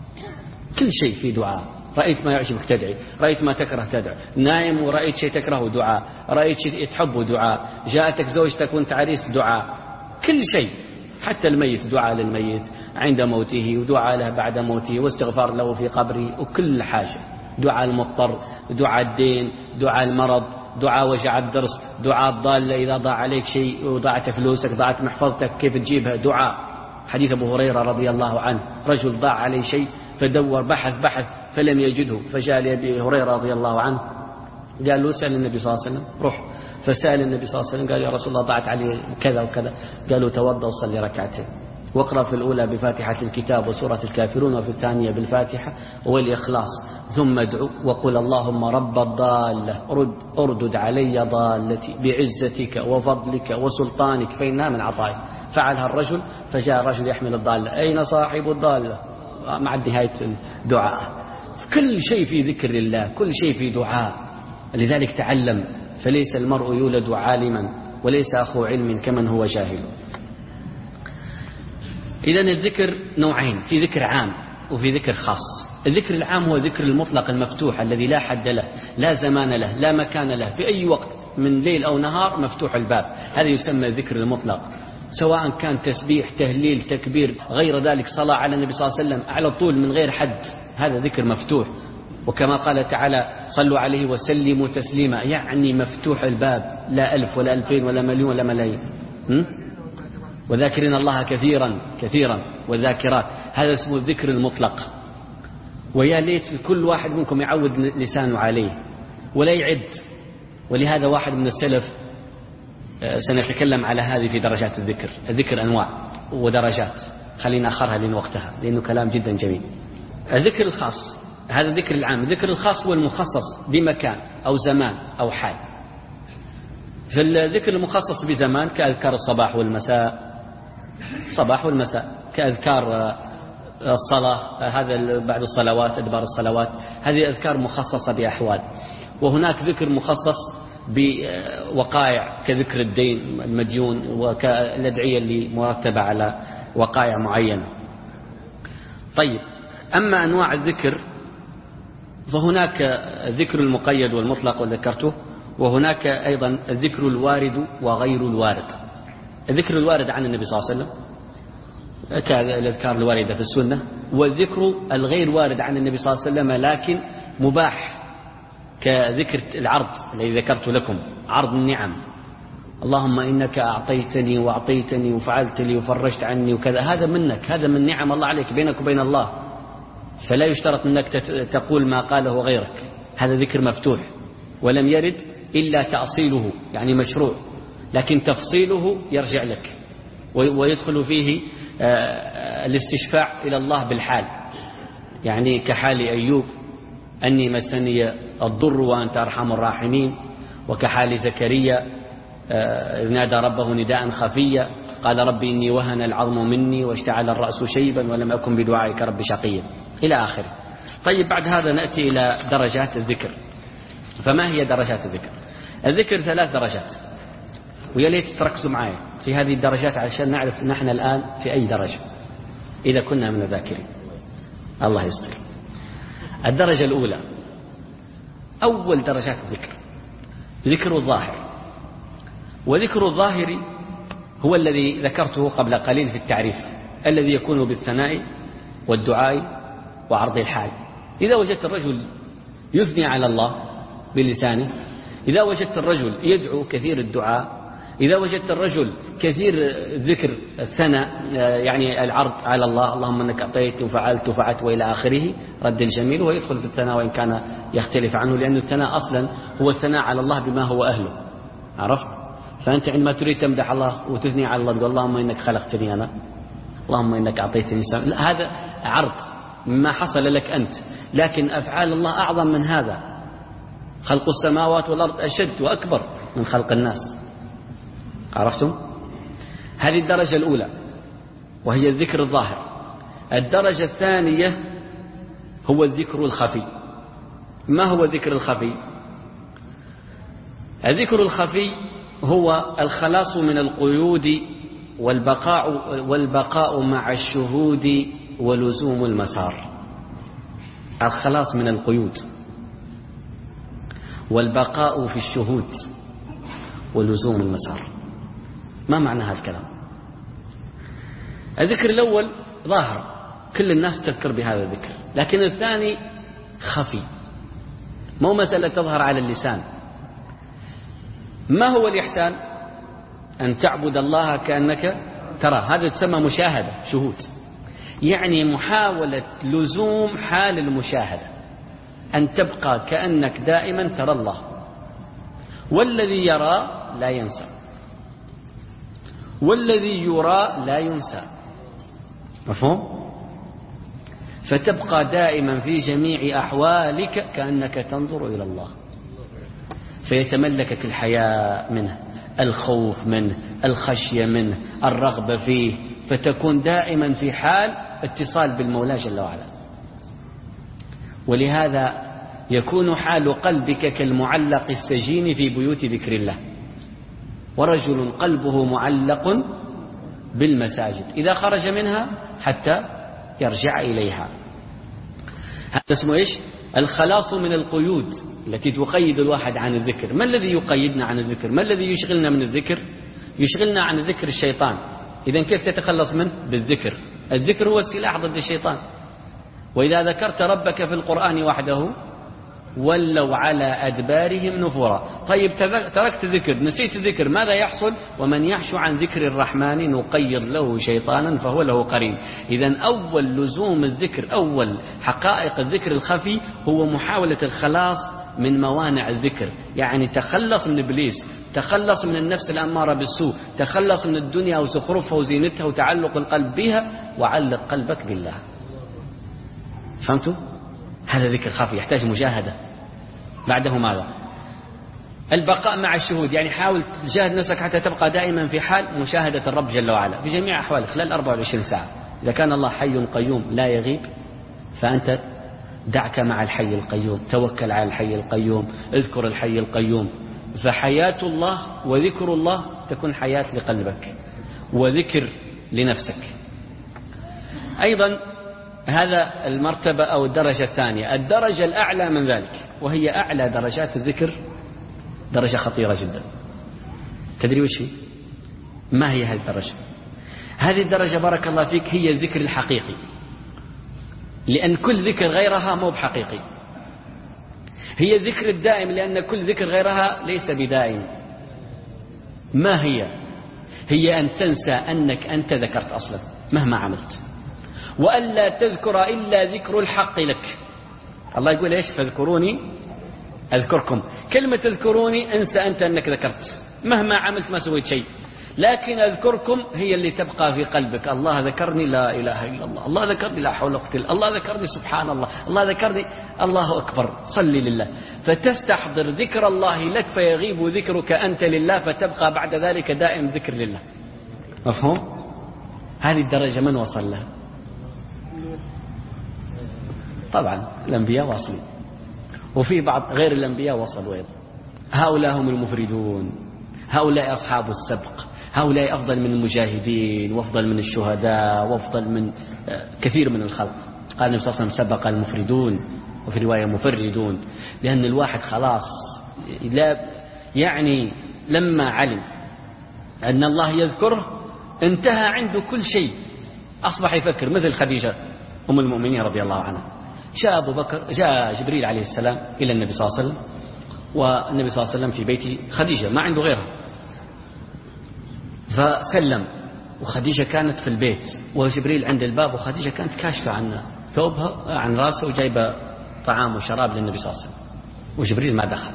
كل شيء في دعاء. رأيت ما يعجبك تدعي، رأيت ما تكره تدعي، نايم ورأيت شيء تكرهه دعاء، رأيت شيء تحبه دعاء، جاءتك زوجتك وانت عريس دعاء، كل شيء. حتى الميت دعاء للميت عند موته، ودعاء له بعد موته، واستغفار له في قبره، وكل حاجة. دعاء المضطر، دعاء الدين، دعاء المرض، دعاء وجع الضرس، دعاء الضالة إذا ضاع عليك شيء وضاعت فلوسك ضاعت محفظتك كيف تجيبها، دعاء. حديث أبو هريرة رضي الله عنه، رجل ضاع عليه شيء فدور بحث بحث فلم يجده، فجاء لأبي هريرة رضي الله عنه قال له سأل النبي صلى الله عليه وسلم، روح. فسأل النبي صلى الله عليه وسلم قال يا رسول الله ضاعت علي كذا وكذا. قالوا توضأ وصلي ركعتين، واقرأ في الأولى بفاتحة الكتاب وسورة الكافرون، وفي الثانية بالفاتحة والإخلاص، ثم ادعو وقل اللهم رب الضالة رد أردد علي ضالتي بعزتك وفضلك وسلطانك فإنها من عطائك. فعلها الرجل، فجاء الرجل يحمل الضالة، أين صاحب الضالة؟ مع نهاية الدعاء. كل شيء في ذكر الله، كل شيء في دعاء. لذلك تعلم، فليس المرء يولد عالما وليس أخو علم كمن هو جاهل. إذن الذكر نوعين، في ذكر عام وفي ذكر خاص. الذكر العام هو ذكر المطلق المفتوح الذي لا حد له، لا زمان له، لا مكان له، في أي وقت من ليل أو نهار مفتوح الباب، هذا يسمى ذكر المطلق. سواء كان تسبيح، تهليل، تكبير، غير ذلك، صلاة على النبي صلى الله عليه وسلم على طول من غير حد، هذا ذكر مفتوح. وكما قال تعالى صلوا عليه وسلموا تسليما، يعني مفتوح الباب، لا ألف ولا ألفين ولا مليون ولا ملايين. وذاكرين الله كثيرا كثيرا والذاكرات، هذا اسمه الذكر المطلق. ويا ليت كل واحد منكم يعود لسانه عليه ولا يعد. ولهذا واحد من السلف، سنتكلم على هذه في درجات الذكر. الذكر أنواع ودرجات، خلينا أخرها لين وقتها لأنه كلام جدا جميل. الذكر الخاص هذا الذكر العام. الذكر الخاص هو المخصص بمكان أو زمان أو حال. فالذكر المخصص بزمان كأذكار الصباح والمساء، الصباح والمساء، كأذكار الصلاة، هذا بعد الصلوات، أدبار الصلوات، هذه أذكار مخصصة بأحوال. وهناك ذكر مخصص بوقائع كذكر الدين المديون وكالأدعية اللي مرتبة على وقائع معينة. طيب، أما أنواع الذكر فهناك الذكر المقيد والمطلق وذكرته، وهناك أيضا الذكر الوارد وغير الوارد. الذكر الوارد عن النبي صلى الله عليه وسلم كالأذكار الواردة في السنة، والذكر الغير وارد عن النبي صلى الله عليه وسلم لكن مباح كذكر العرض الذي ذكرت لكم، عرض النعم، اللهم إنك أعطيتني وأعطيتني وفعلت لي وفرجت عني وكذا، هذا منك، هذا من نعم الله عليك بينك وبين الله، فلا يشترط أنك تقول ما قاله غيرك، هذا ذكر مفتوح ولم يرد إلا تأصيله يعني مشروع، لكن تفصيله يرجع لك ويدخل فيه الاستشفاع إلى الله بالحال، يعني كحال أيوب أني مسني الضر وأنت أرحم الراحمين، وكحال زكريا نادى ربه نداء خفيا قال ربي إني وهن العظم مني واشتعل الرأس شيبا ولم أكن بدعائك رب شقيا إلى آخره. طيب بعد هذا نأتي إلى درجات الذكر. فما هي درجات الذكر؟ الذكر ثلاث درجات، ويا ليت تركزوا معي في هذه الدرجات علشان نعرف نحن الآن في أي درجة إذا كنا من الذاكرين. الله يستر. الدرجة الأولى أول درجات الذكر ذكر الظاهر، وذكر الظاهر هو الذي ذكرته قبل قليل في التعريف، الذي يكون بالثناء والدعاء وعرض الحال. إذا وجدت الرجل يثني على الله بلسانه، إذا وجدت الرجل يدعو كثير الدعاء، إذا وجدت الرجل كثير ذكر الثناء يعني العرض على الله، اللهم أنك أعطيت وفعلت وفعلت وإلى آخره، رد الجميل ويدخل في الثناء وإن كان يختلف عنه، لأن الثناء أصلا هو الثناء على الله بما هو أهله. عرفت؟ فأنت عندما تريد تمدح الله وتثني على الله تقول اللهم إنك خلقتني أنا، اللهم إنك أعطيتني سمع، لا هذا عرض مما حصل لك أنت، لكن أفعال الله أعظم من هذا. خلق السماوات والأرض أشد وأكبر من خلق الناس. عرفتم؟ هذه الدرجة الأولى وهي الذكر الظاهر. الدرجة الثانية هو الذكر الخفي. ما هو الذكر الخفي؟ الذكر الخفي هو الخلاص من القيود والبقاء والبقاء مع الشهود ولزوم المسار. الخلاص من القيود والبقاء في الشهود ولزوم المسار. ما معنى هذا الكلام؟ الذكر الأول ظاهر، كل الناس تذكر بهذا الذكر، لكن الثاني خفي، مو مسألة تظهر على اللسان. ما هو الإحسان؟ أن تعبد الله كأنك ترى، هذا تسمى مشاهدة، شهود، يعني محاولة لزوم حال المشاهدة، أن تبقى كأنك دائما ترى الله، والذي يرى لا ينسى، والذي يرى لا ينسى. مفهوم؟ فتبقى دائما في جميع أحوالك كأنك تنظر إلى الله، فيتملكك الحياء منه، الخوف منه، الخشية منه، الرغبة فيه، فتكون دائما في حال اتصال بالمولى جل وعلا. ولهذا يكون حال قلبك كالمعلق السجين في بيوت ذكر الله، ورجل قلبه معلق بالمساجد إذا خرج منها حتى يرجع إليها. هذا اسمه إيش؟ الخلاص من القيود التي تقيد الواحد عن الذكر. ما الذي يقيدنا عن الذكر؟ ما الذي يشغلنا من الذكر؟ يشغلنا عن الذكر الشيطان. إذن كيف تتخلص منه؟ بالذكر. الذكر هو السلاح ضد الشيطان. وإذا ذكرت ربك في القرآن وحده ولوا على أدبارهم نفورا. طيب تركت الذكر، نسيت الذكر، ماذا يحصل؟ ومن يعش عن ذكر الرحمن نقيض له شيطانا فهو له قرين. إذن أول لزوم الذكر، أول حقائق الذكر الخفي هو محاولة الخلاص من موانع الذكر، يعني تخلص من إبليس، تخلص من النفس الأمارة بالسوء، تخلص من الدنيا وزخرفها وزينتها وتعلق القلب بها، وعلق قلبك بالله. فهمتوا؟ هذا ذكر خفي يحتاج مجاهدة. بعده ماذا؟ البقاء مع الشهود، يعني حاول تجاهد نفسك حتى تبقى دائما في حال مشاهدة الرب جل وعلا في جميع أحوالك خلال أربعة وعشرين ساعة. إذا كان الله حي قيوم لا يغيب، فأنت دعك مع الحي القيوم، توكل على الحي القيوم، اذكر الحي القيوم. فحياة الله وذكر الله تكون حياة لقلبك وذكر لنفسك. أيضا هذا المرتبة أو الدرجة الثانية. الدرجة الأعلى من ذلك وهي أعلى درجات الذكر، درجة خطيرة جدا. تدري وش هي؟ ما هي هذه الدرجة؟ هذه الدرجة بارك الله فيك هي الذكر الحقيقي، لأن كل ذكر غيرها مو بحقيقي. هي الذكر الدائم، لأن كل ذكر غيرها ليس بدائم. ما هي؟ هي أن تنسى أنك أنت ذكرت أصلا مهما عملت، وألا تذكر إلا ذكر الحق لك. الله يقول إيش؟ فاذكروني أذكركم. كلمة اذكروني انسى أنت أنك ذكرت، مهما عملت ما سويت شيء، لكن أذكركم هي اللي تبقى في قلبك. الله ذكرني لا إله إلا الله، الله ذكرني لا حول ولا قوة إلا الله، الله ذكرني سبحان الله، الله ذكرني الله أكبر، صلي لله. فتستحضر ذكر الله لك فيغيب ذكرك أنت لله، فتبقى بعد ذلك دائم ذكر لله. مفهوم؟ هذه الدرجة من وصل لها؟ طبعا الأنبياء واصلين، وفي بعض غير الأنبياء وصلوا أيضا. هؤلاء هم المفردون، هؤلاء أصحاب السبق، هؤلاء أفضل من المجاهدين وأفضل من الشهداء وأفضل من كثير من الخلق. قال النبي صلى الله عليه وسلم سبق المفردون، وفي رواية مفردون، لأن الواحد خلاص لا يعني لما علم أن الله يذكره انتهى عنده كل شيء، أصبح يفكر مثل خديجة أم المؤمنين رضي الله عنها. جاء أبو بكر جاء جبريل عليه السلام إلى النبي صلى الله عليه وسلم، والنبي صلى الله عليه وسلم في بيت خديجة ما عنده غيرها، فسلم وخديجة كانت في البيت وجبريل عند الباب، وخديجة كانت كاشفة عن ثوبها عن راسه وجايبة طعام وشراب للنبي صلى الله عليه وسلم، وجبريل ما دخل.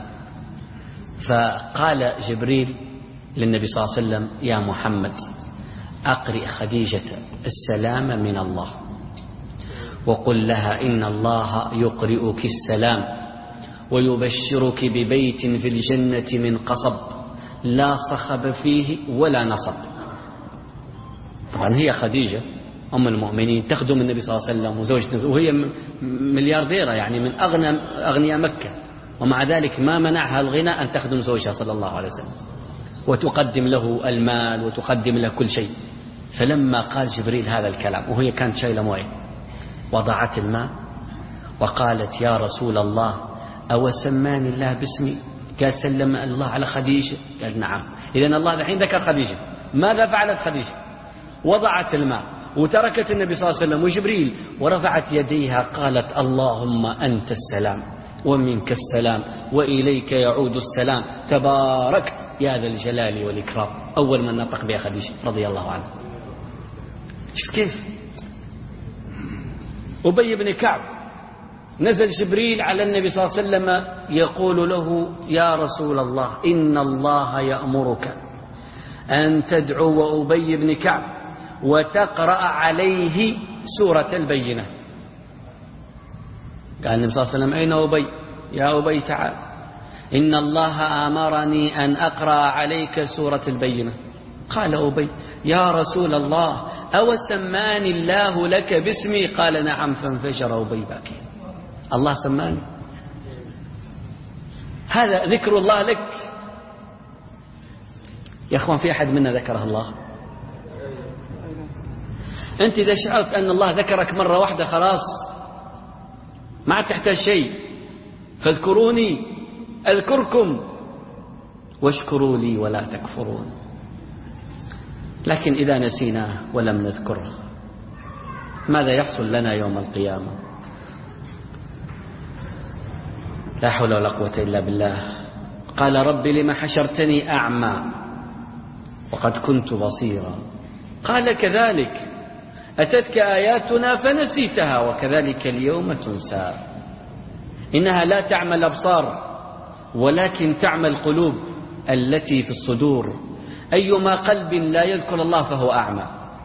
فقال جبريل للنبي صلى الله عليه وسلم يا محمد أقرئ خديجة السلام من الله، وقل لها إن الله يقرئك السلام ويبشرك ببيت في الجنة من قصب لا صخب فيه ولا نصب. طبعا هي خديجة أم المؤمنين تخدم النبي صلى الله عليه وسلم وزوجته، وهي مليارديرة يعني من أغنى أغنياء مكة، ومع ذلك ما منعها الغنى أن تخدم زوجها صلى الله عليه وسلم وتقدم له المال وتقدم له كل شيء. فلما قال جبريل هذا الكلام وهي كانت شايلة مويه، وضعت الماء وقالت يا رسول الله أو سماني الله باسمي؟ قال سلم الله على خديجة؟ قال نعم. إذن الله الحين ذكر خديجة. ماذا فعلت خديجة؟ وضعت الماء وتركت النبي صلى الله عليه وسلم وجبريل ورفعت يديها قالت اللهم أنت السلام ومنك السلام وإليك يعود السلام تباركت يا ذا الجلال والإكرام. أول من نطق بها خديجة رضي الله عنها. شفت كيف؟ أبي بن كعب نزل جبريل على النبي صلى الله عليه وسلم يقول له يا رسول الله إن الله يأمرك أن تدعو أبي بن كعب وتقرأ عليه سورة البينة. قال النبي صلى الله عليه وسلم أين أبي؟ يا أبي تعال إن الله أمرني أن أقرأ عليك سورة البينة. قال أبي يا رسول الله أو سماني الله لك باسمي؟ قال نعم. فانفجر أبي باكي. الله سماني؟ هذا ذكر الله لك يا أخوان. في أحد منا ذكره الله؟ أنت إذا شعرت أن الله ذكرك مرة واحدة خلاص ما تحتاج شيء. فاذكروني أذكركم واشكروا لي ولا تكفرون. لكن إذا نسيناه ولم نذكره ماذا يحصل لنا يوم القيامة؟ لا حول ولا قوة إلا بالله. قال رب لما حشرتني أعمى وقد كنت بصيرا. قال كذلك أتتك آياتنا فنسيتها وكذلك اليوم تنسى. إنها لا تعمى الأبصار ولكن تعمى القلوب التي في الصدور. أيما قلب لا يذكر الله فهو أعمى.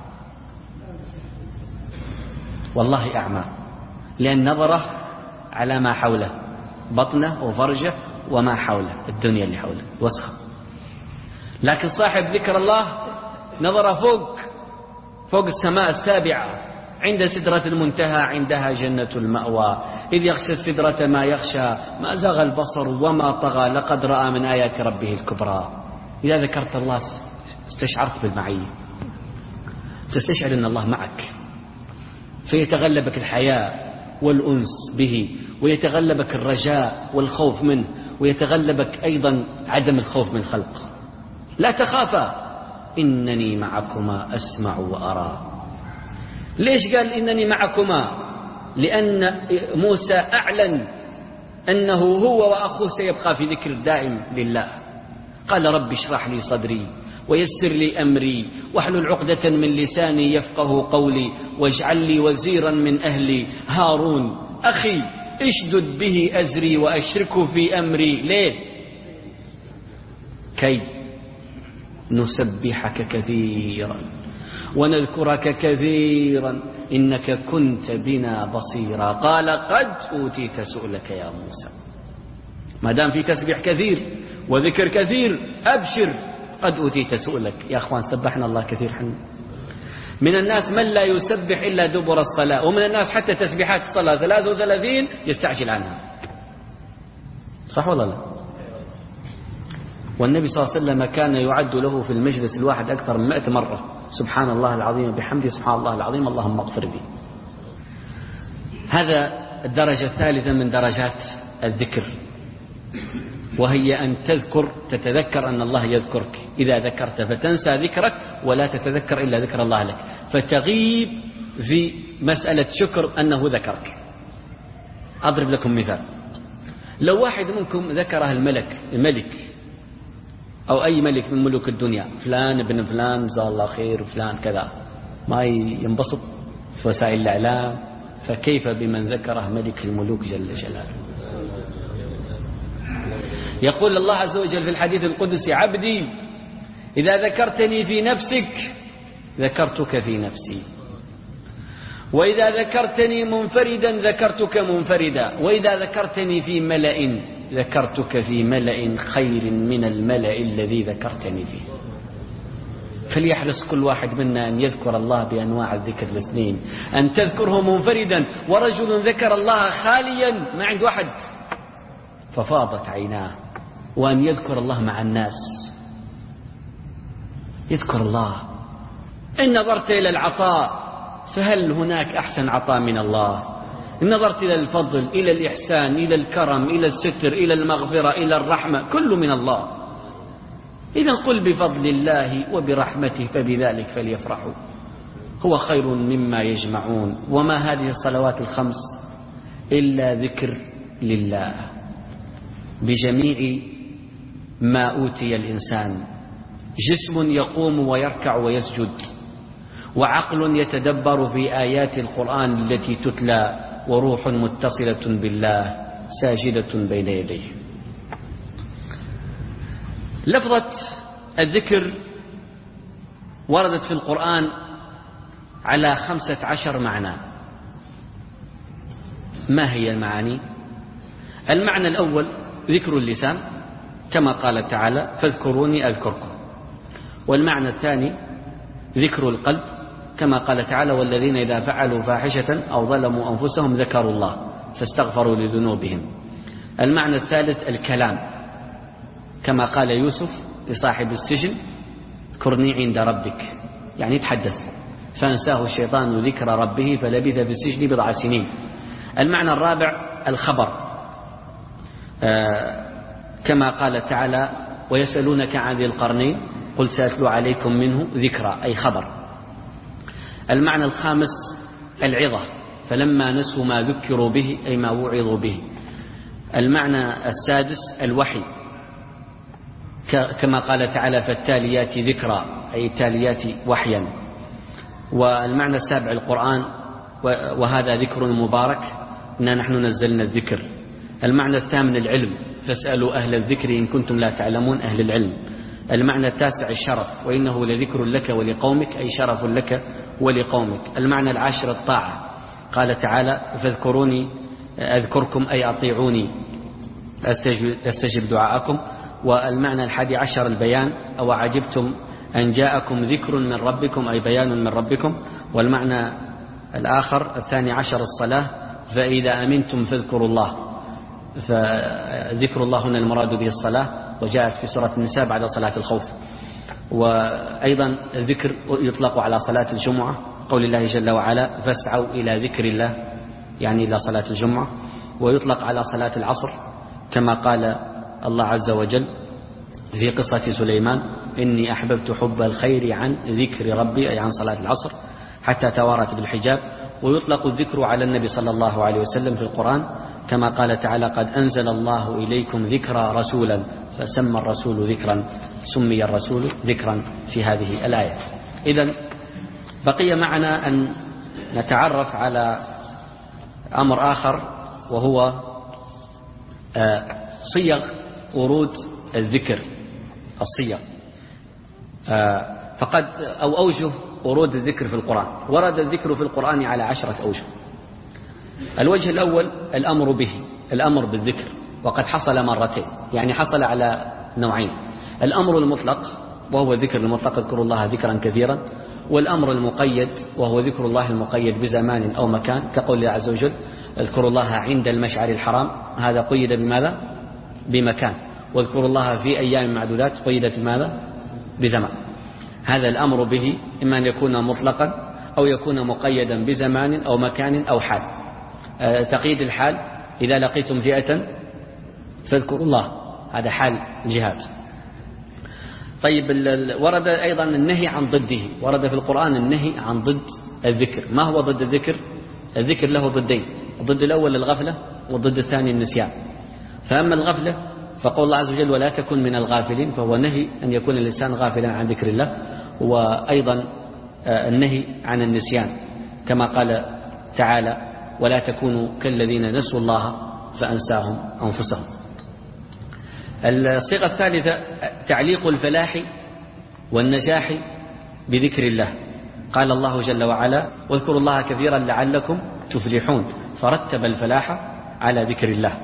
والله أعمى، لأن نظره على ما حوله، بطنه وفرجه وما حوله، الدنيا اللي حوله وسخة. لكن صاحب ذكر الله نظر فوق فوق السماء السابعة عند سدرة المنتهى، عندها جنة المأوى. إذ يغشى السدرة ما يغشى ما زاغ البصر وما طغى لقد رأى من آيات ربه الكبرى. إذا ذكرت الله استشعرت بالمعية، تستشعر أن الله معك، فيتغلبك الحياء والأنس به، ويتغلبك الرجاء والخوف منه، ويتغلبك أيضا عدم الخوف من خلقه. لا تخافا إنني معكما أسمع وأرى. ليش قال إنني معكما؟ لأن موسى أعلن أنه هو وأخوه سيبقى في ذكر دائم لله. قال رب اشرح لي صدري ويسر لي أمري واحلل عقدة من لساني يفقه قولي واجعل لي وزيرا من أهلي هارون أخي اشدد به أزري وأشركه في أمري. ليه؟ كي نسبحك كثيرا ونذكرك كثيرا إنك كنت بنا بصيرا. قال قد أوتيت سؤلك يا موسى. ما دام في تسبيح كثير وذكر كثير أبشر، قد أوتيت سؤلك. يا أخوان سبحنا الله كثير حنا. من الناس من لا يسبح إلا دبر الصلاة، ومن الناس حتى تسبيحات الصلاة ثلاثة وثلاثين يستعجل عنها. صح ولا لا؟ والنبي صلى الله عليه وسلم كان يعد له في المجلس الواحد أكثر من مئة مرة سبحان الله العظيم بحمده سبحان الله العظيم اللهم اغفر لي. هذا الدرجة الثالثة من درجات الذكر، وهي أن تذكر تتذكر أن الله يذكرك. إذا ذكرت فتنسى ذكرك ولا تتذكر إلا ذكر الله لك، فتغيب في مسألة شكر أنه ذكرك. أضرب لكم مثال. لو واحد منكم ذكره الملك الملك أو أي ملك من ملوك الدنيا، فلان ابن فلان جزاه الله خير وفلان كذا، ما ينبسط في وسائل الإعلام، فكيف بمن ذكره ملك الملوك جل جلاله؟ يقول الله عز وجل في الحديث القدسي: عبدي إذا ذكرتني في نفسك ذكرتك في نفسي، وإذا ذكرتني منفردا ذكرتك منفردا، وإذا ذكرتني في ملأ ذكرتك في ملأ خير من الملأ الذي ذكرتني فيه. فليحرص كل واحد منا أن يذكر الله بأنواع الذكر الاثنين، أن تذكره منفردا، ورجل ذكر الله خاليا ما عند واحد ففاضت عيناه، وأن يذكر الله مع الناس. يذكر الله. إن نظرت إلى العطاء فهل هناك أحسن عطاء من الله؟ إن نظرت إلى الفضل، إلى الإحسان، إلى الكرم، إلى الستر، إلى المغفرة، إلى الرحمة، كل من الله. إذا قل بفضل الله وبرحمته فبذلك فليفرحوا هو خير مما يجمعون. وما هذه الصلوات الخمس إلا ذكر لله بجميع ما أوتي الإنسان: جسم يقوم ويركع ويسجد، وعقل يتدبر في آيات القرآن التي تتلى، وروح متصلة بالله ساجدة بين يديه. لفظة الذكر وردت في القرآن على خمسة عشر معنى. ما هي المعاني؟ المعنى الأول ذكر اللسان كما قال تعالى: فاذكروني أذكركم. والمعنى الثاني ذكر القلب كما قال تعالى: والذين إذا فعلوا فاحشة أو ظلموا أنفسهم ذكروا الله فاستغفروا لذنوبهم. المعنى الثالث الكلام كما قال يوسف لصاحب السجن: اذكرني عند ربك، يعني يتحدث، فأنساه الشيطان ذكر ربه فلبث في السجن بضع سنين. المعنى الرابع الخبر آه كما قال تعالى: ويسألونك عن ذي القرنين قل سأتلو عليكم منه ذكرى، أي خبر. المعنى الخامس العظة، فلما نسوا ما ذكروا به أي ما وعظوا به. المعنى السادس الوحي كما قال تعالى: فالتاليات ذكرى، أي التاليات وحيا. والمعنى السابع القرآن، وهذا ذكر مبارك إنا نحن نزلنا الذكر. المعنى الثامن العلم، فاسألوا أهل الذكر إن كنتم لا تعلمون، أهل العلم. المعنى التاسع الشرف، وإنه لذكر لك ولقومك، أي شرف لك ولقومك. المعنى العاشر الطاعة، قال تعالى: فاذكروني أذكركم، أي أطيعوني أستجب دعاءكم. والمعنى الحادي عشر البيان، أو عجبتم أن جاءكم ذكر من ربكم، أي بيان من ربكم. والمعنى الآخر الثاني عشر الصلاة، فإذا أمنتم فاذكروا الله، فذكر الله هنا المراد به الصلاة، وجاءت في سورة النساء بعد صلاة الخوف. وأيضا الذكر يطلق على صلاة الجمعة، قول الله جل وعلا: فاسعوا إلى ذكر الله، يعني إلى صلاة الجمعة. ويطلق على صلاة العصر كما قال الله عز وجل في قصة سليمان: إني أحببت حب الخير عن ذكر ربي، أي عن صلاة العصر، حتى توارت بالحجاب. ويطلق الذكر على النبي صلى الله عليه وسلم في القرآن كما قال تعالى: قد أنزل الله إليكم ذكرى رسولا، فسمى الرسول ذكرا، سمي الرسول ذكرا في هذه الآية. إذن بقي معنا أن نتعرف على أمر آخر وهو صيغ ورود الذكر، الصيغ فقد أو أوجه ورود الذكر في القرآن. ورد الذكر في القرآن على عشرة أوجه. الوجه الأول الأمر به، الأمر بالذكر، وقد حصل مرتين، يعني حصل على نوعين: الأمر المطلق وهو ذكر المطلق اذكروا الله ذكرا كثيرا، والأمر المقيد وهو ذكر الله المقيد بزمان أو مكان، كقول الله عز وجل اذكروا الله عند المشعر الحرام، هذا قيد بماذا؟ بمكان. واذكروا الله في أيام معدودات قيدت بماذا؟ بزمان. هذا الأمر به إما أن يكون مطلقا أو يكون مقيدا بزمان أو مكان أو حال. تقييد الحال: إذا لقيتم فئة فاذكروا الله، هذا حال الجهاد. طيب ورد أيضا النهي عن ضده، ورد في القرآن النهي عن ضد الذكر. ما هو ضد الذكر؟ الذكر له ضدين: الضد الأول الغفلة، والضد الثاني النسيان. فأما الغفلة فقول الله عز وجل ولا تكن من الغافلين، فهو نهي أن يكون الإنسان غافلا عن ذكر الله، وأيضا النهي عن النسيان كما قال تعالى ولا تكونوا كالذين نسوا الله فأنساهم أنفسهم. الصيغة الثالثة تعليق الفلاح والنجاح بذكر الله. قال الله جل وعلا واذكروا الله كثيرا لعلكم تفلحون، فرتب الفلاح على ذكر الله.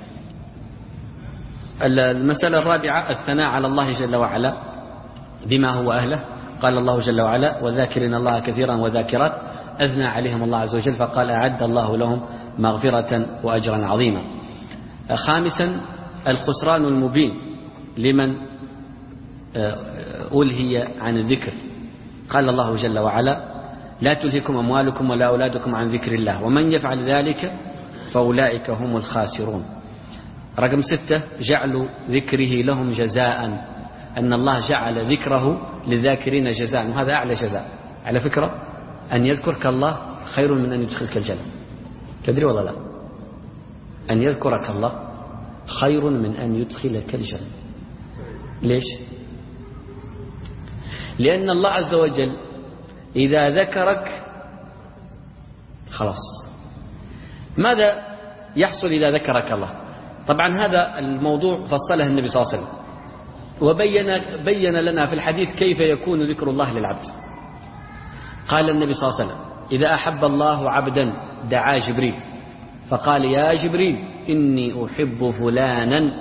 المسألة الرابعة الثناء على الله جل وعلا بما هو أهله. قال الله جل وعلا والذاكرين الله كثيرا وذاكرات أثنى عليهم الله عز وجل فقال أعد الله لهم مغفرة وأجرا عظيما. خامسا الخسران المبين لمن ألهي عن الذكر. قال الله جل وعلا لا تلهكم أموالكم ولا أولادكم عن ذكر الله ومن يفعل ذلك فأولئك هم الخاسرون. رقم ستة جعل ذكره لهم جزاء، أن الله جعل ذكره للذاكرين جزاء، وهذا أعلى جزاء. على فكرة أن يذكرك الله خير من أن يدخلك الجنة، تدري ولا لا؟ أن يذكرك الله خير من أن يدخلك الجنة. ليش؟ لأن الله عز وجل إذا ذكرك خلاص. ماذا يحصل إذا ذكرك الله؟ طبعا هذا الموضوع فصله النبي صلى الله عليه وسلم وبين بين لنا في الحديث كيف يكون ذكر الله للعبد. قال النبي صلى الله عليه وسلم إذا أحب الله عبدا دعا جبريل فقال يا جبريل إني أحب فلانا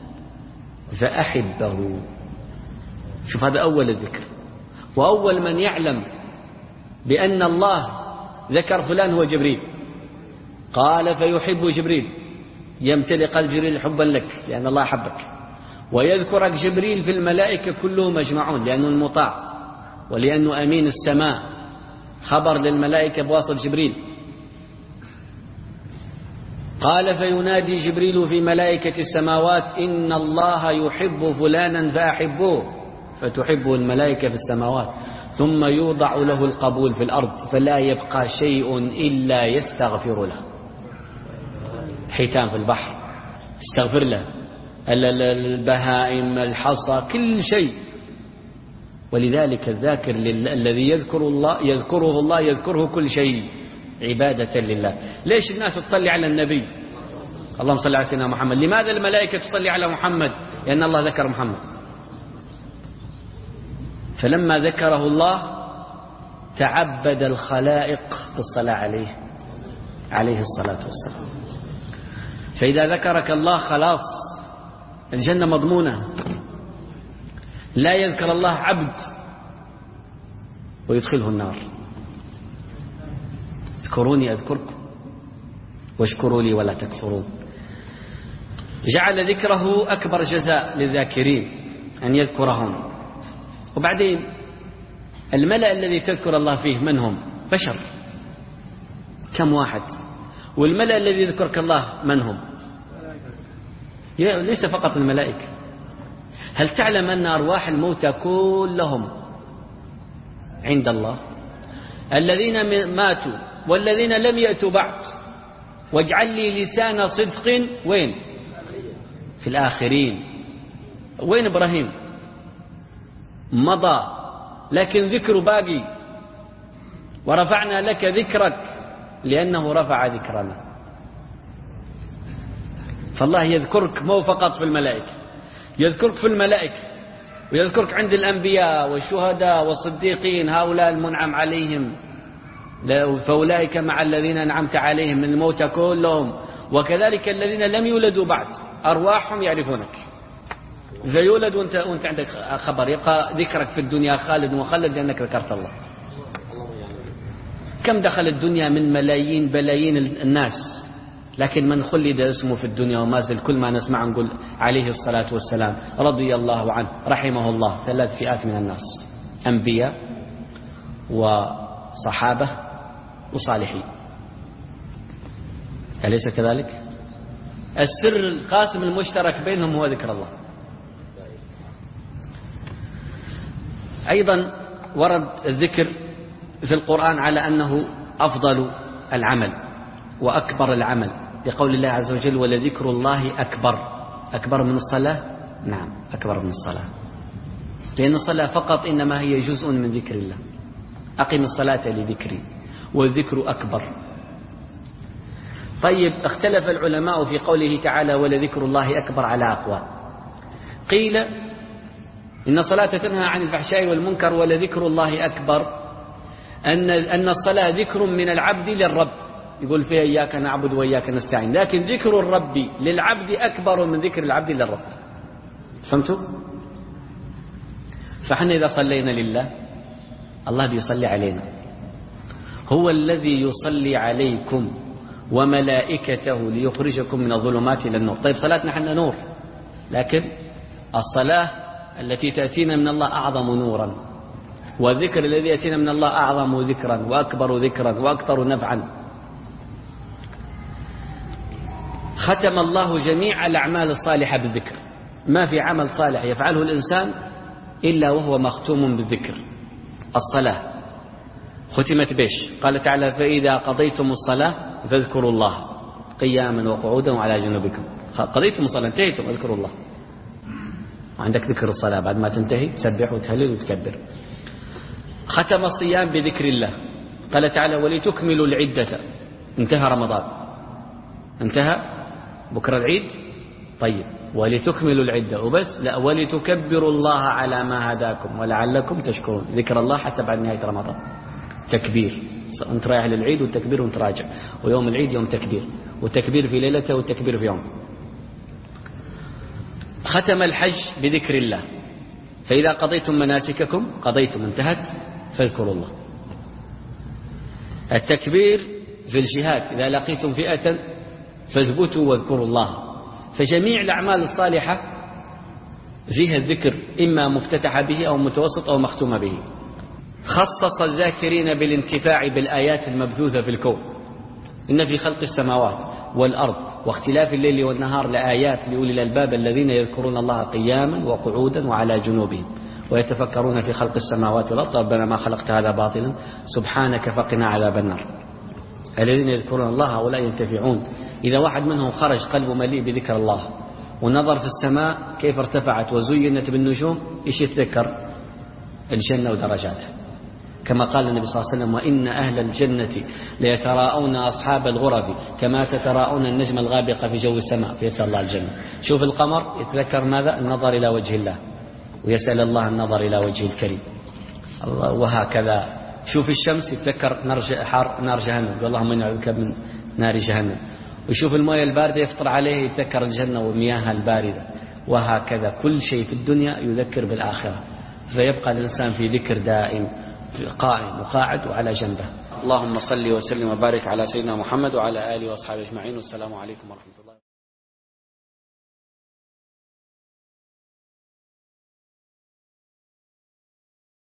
فأحبه. شوف هذا أول الذكر، وأول من يعلم بأن الله ذكر فلان هو جبريل. قال فيحب جبريل، يمتلئ قلب جبريل حبا لك لأن الله أحبك، ويذكرك جبريل في الملائكة كلهم مجمعون لأنه المطاع ولأنه أمين السماء، خبر للملائكة بواسطة جبريل. قال فينادي جبريل في ملائكة السماوات إن الله يحب فلانا فأحبوه، فتحبه الملائكة في السماوات، ثم يوضع له القبول في الأرض فلا يبقى شيء إلا يستغفر له. حيتان في البحر استغفر له، البهائم، الحصى، كل شيء. ولذلك الذاكر الذي يذكر الله يذكره الله يذكره كل شيء عبادة لله. ليش الناس تصلي على النبي؟ اللهم صل على سيدنا محمد. لماذا الملائكة تصلي على محمد؟ لأن الله ذكر محمد. فلما ذكره الله تعبد الخلائق بالصلاة عليه عليه الصلاة والسلام. فإذا ذكرك الله خلاص الجنة مضمونة. لا يذكر الله عبد ويدخله النار. اذكروني أذكركم واشكروا لي ولا تكفرون. جعل ذكره أكبر جزاء للذاكرين أن يذكرهم. وبعدين الملأ الذي تذكر الله فيه من هم؟ بشر، كم واحد؟ والملأ الذي يذكرك الله من هم؟ ليس فقط الملائكة. هل تعلم أن أرواح الموتى كلهم عند الله؟ الذين ماتوا والذين لم يأتوا بعد. واجعل لي لسان صدق وين؟ في الآخرين. وين إبراهيم؟ مضى لكن ذكره باقي. ورفعنا لك ذكرك لأنه رفع ذكرنا. فالله يذكرك مو فقط في الملائكة، يذكرك في الملائكة ويذكرك عند الأنبياء والشهداء والصديقين، هؤلاء المنعم عليهم، فأولئك مع الذين أنعمت عليهم من الموتى كلهم، وكذلك الذين لم يولدوا بعد أرواحهم يعرفونك. إذا يولد وانت, وانت عندك خبر يبقى ذكرك في الدنيا خالد ومخلد لأنك ذكرت الله. كم دخل الدنيا من ملايين بلايين الناس، لكن من خلد اسمه في الدنيا وما زال كل ما نسمع نقول عليه الصلاة والسلام رضي الله عنه رحمه الله. ثلاث فئات من الناس: أنبياء وصحابة وصالحين، أليس كذلك؟ السر القاسم المشترك بينهم هو ذكر الله. أيضا ورد الذكر في القرآن على أنه أفضل العمل وأكبر العمل، لقول الله عز وجل ولذكر الله أكبر. أكبر من الصلاة؟ نعم أكبر من الصلاة، لأن الصلاة فقط إنما هي جزء من ذكر الله. أقم الصلاة لذكري والذكر أكبر. طيب اختلف العلماء في قوله تعالى ولذكر الله أكبر على أقوال. قيل إن الصلاة تنهى عن الفحشاء والمنكر ولذكر الله أكبر، أن أن الصلاة ذكر من العبد للرب، يقول فيها إياك نعبد وإياك نستعين، لكن ذكر الرب للعبد أكبر من ذكر العبد للرب. فهمتوا؟ فحنا إذا صلينا لله الله بيصلي علينا، هو الذي يصلي عليكم وملائكته ليخرجكم من الظلمات إلى النور. طيب صلاتنا حنا نور، لكن الصلاة التي تأتينا من الله أعظم نورا، والذكر الذي يأتينا من الله أعظم ذكرا وأكبر ذكرا وأكثر نفعا. ختم الله جميع الأعمال الصالحة بالذكر، ما في عمل صالح يفعله الإنسان إلا وهو مختوم بالذكر. الصلاة ختمت بيش؟ قال تعالى فإذا قضيتم الصلاة فاذكروا الله قياما وقعودا وعلى جنوبكم. قضيتم الصلاة انتهيتم اذكروا الله، وعندك ذكر الصلاة بعد ما تنتهي تسبح وتهلل وتكبر. ختم الصيام بذكر الله، قال تعالى ولتكملوا العدة. انتهى رمضان، انتهى بكرة العيد، طيب ولتكملوا العدة وبس؟ لا، ولتكبروا الله على ما هداكم ولعلكم تشكرون. ذكر الله حتى بعد نهاية رمضان، تكبير، انت رايح للعيد والتكبير وانت راجع، ويوم العيد يوم تكبير، والتكبير في ليلته والتكبير في يوم. ختم الحج بذكر الله، فإذا قضيتم مناسككم قضيتم انتهت فاذكروا الله. التكبير في الجهاد إذا لقيتم فئة فاثبتوا واذكروا الله. فجميع الأعمال الصالحة فيها الذكر، إما مفتتح به أو متوسط أو مختوم به. خصص الذاكرين بالانتفاع بالآيات المبثوثة في الكون. إن في خلق السماوات والأرض واختلاف الليل والنهار لآيات لأولي الألباب الذين يذكرون الله قياما وقعودا وعلى جنوبهم ويتفكرون في خلق السماوات والأرض ربنا ما خلقت هذا باطلا سبحانك فقنا عذاب النار. الذين يذكرون الله هؤلاء ينتفعون. إذا واحد منهم خرج قلبه مليء بذكر الله ونظر في السماء كيف ارتفعت وزينت بالنجوم، إيش يتذكر؟ الجنة ودرجاتها، كما قال النبي صلى الله عليه وسلم وإن أهل الجنة ليتراءون أصحاب الغرف كما تتراءون النجم الغابق في جو السماء فيسأل الله الجنة. شوف القمر يتذكر ماذا؟ النظر إلى وجه الله، ويسأل الله النظر إلى وجه الكريم. الله وهكذا. شوف الشمس يتذكر نار حار نار جهنم، اللهم إني أعوذ بك من نار جهنم. ويشوف المويه الباردة يفطر عليه يتذكر الجنة ومياهها الباردة. وهكذا كل شيء في الدنيا يذكر بالآخرة، فيبقى الإنسان في ذكر دائم قائم وقاعد وعلى جنبه. اللهم صل وسلم وبارك على سيدنا محمد وعلى آله وأصحابه أجمعين، والسلام عليكم ورحمة الله.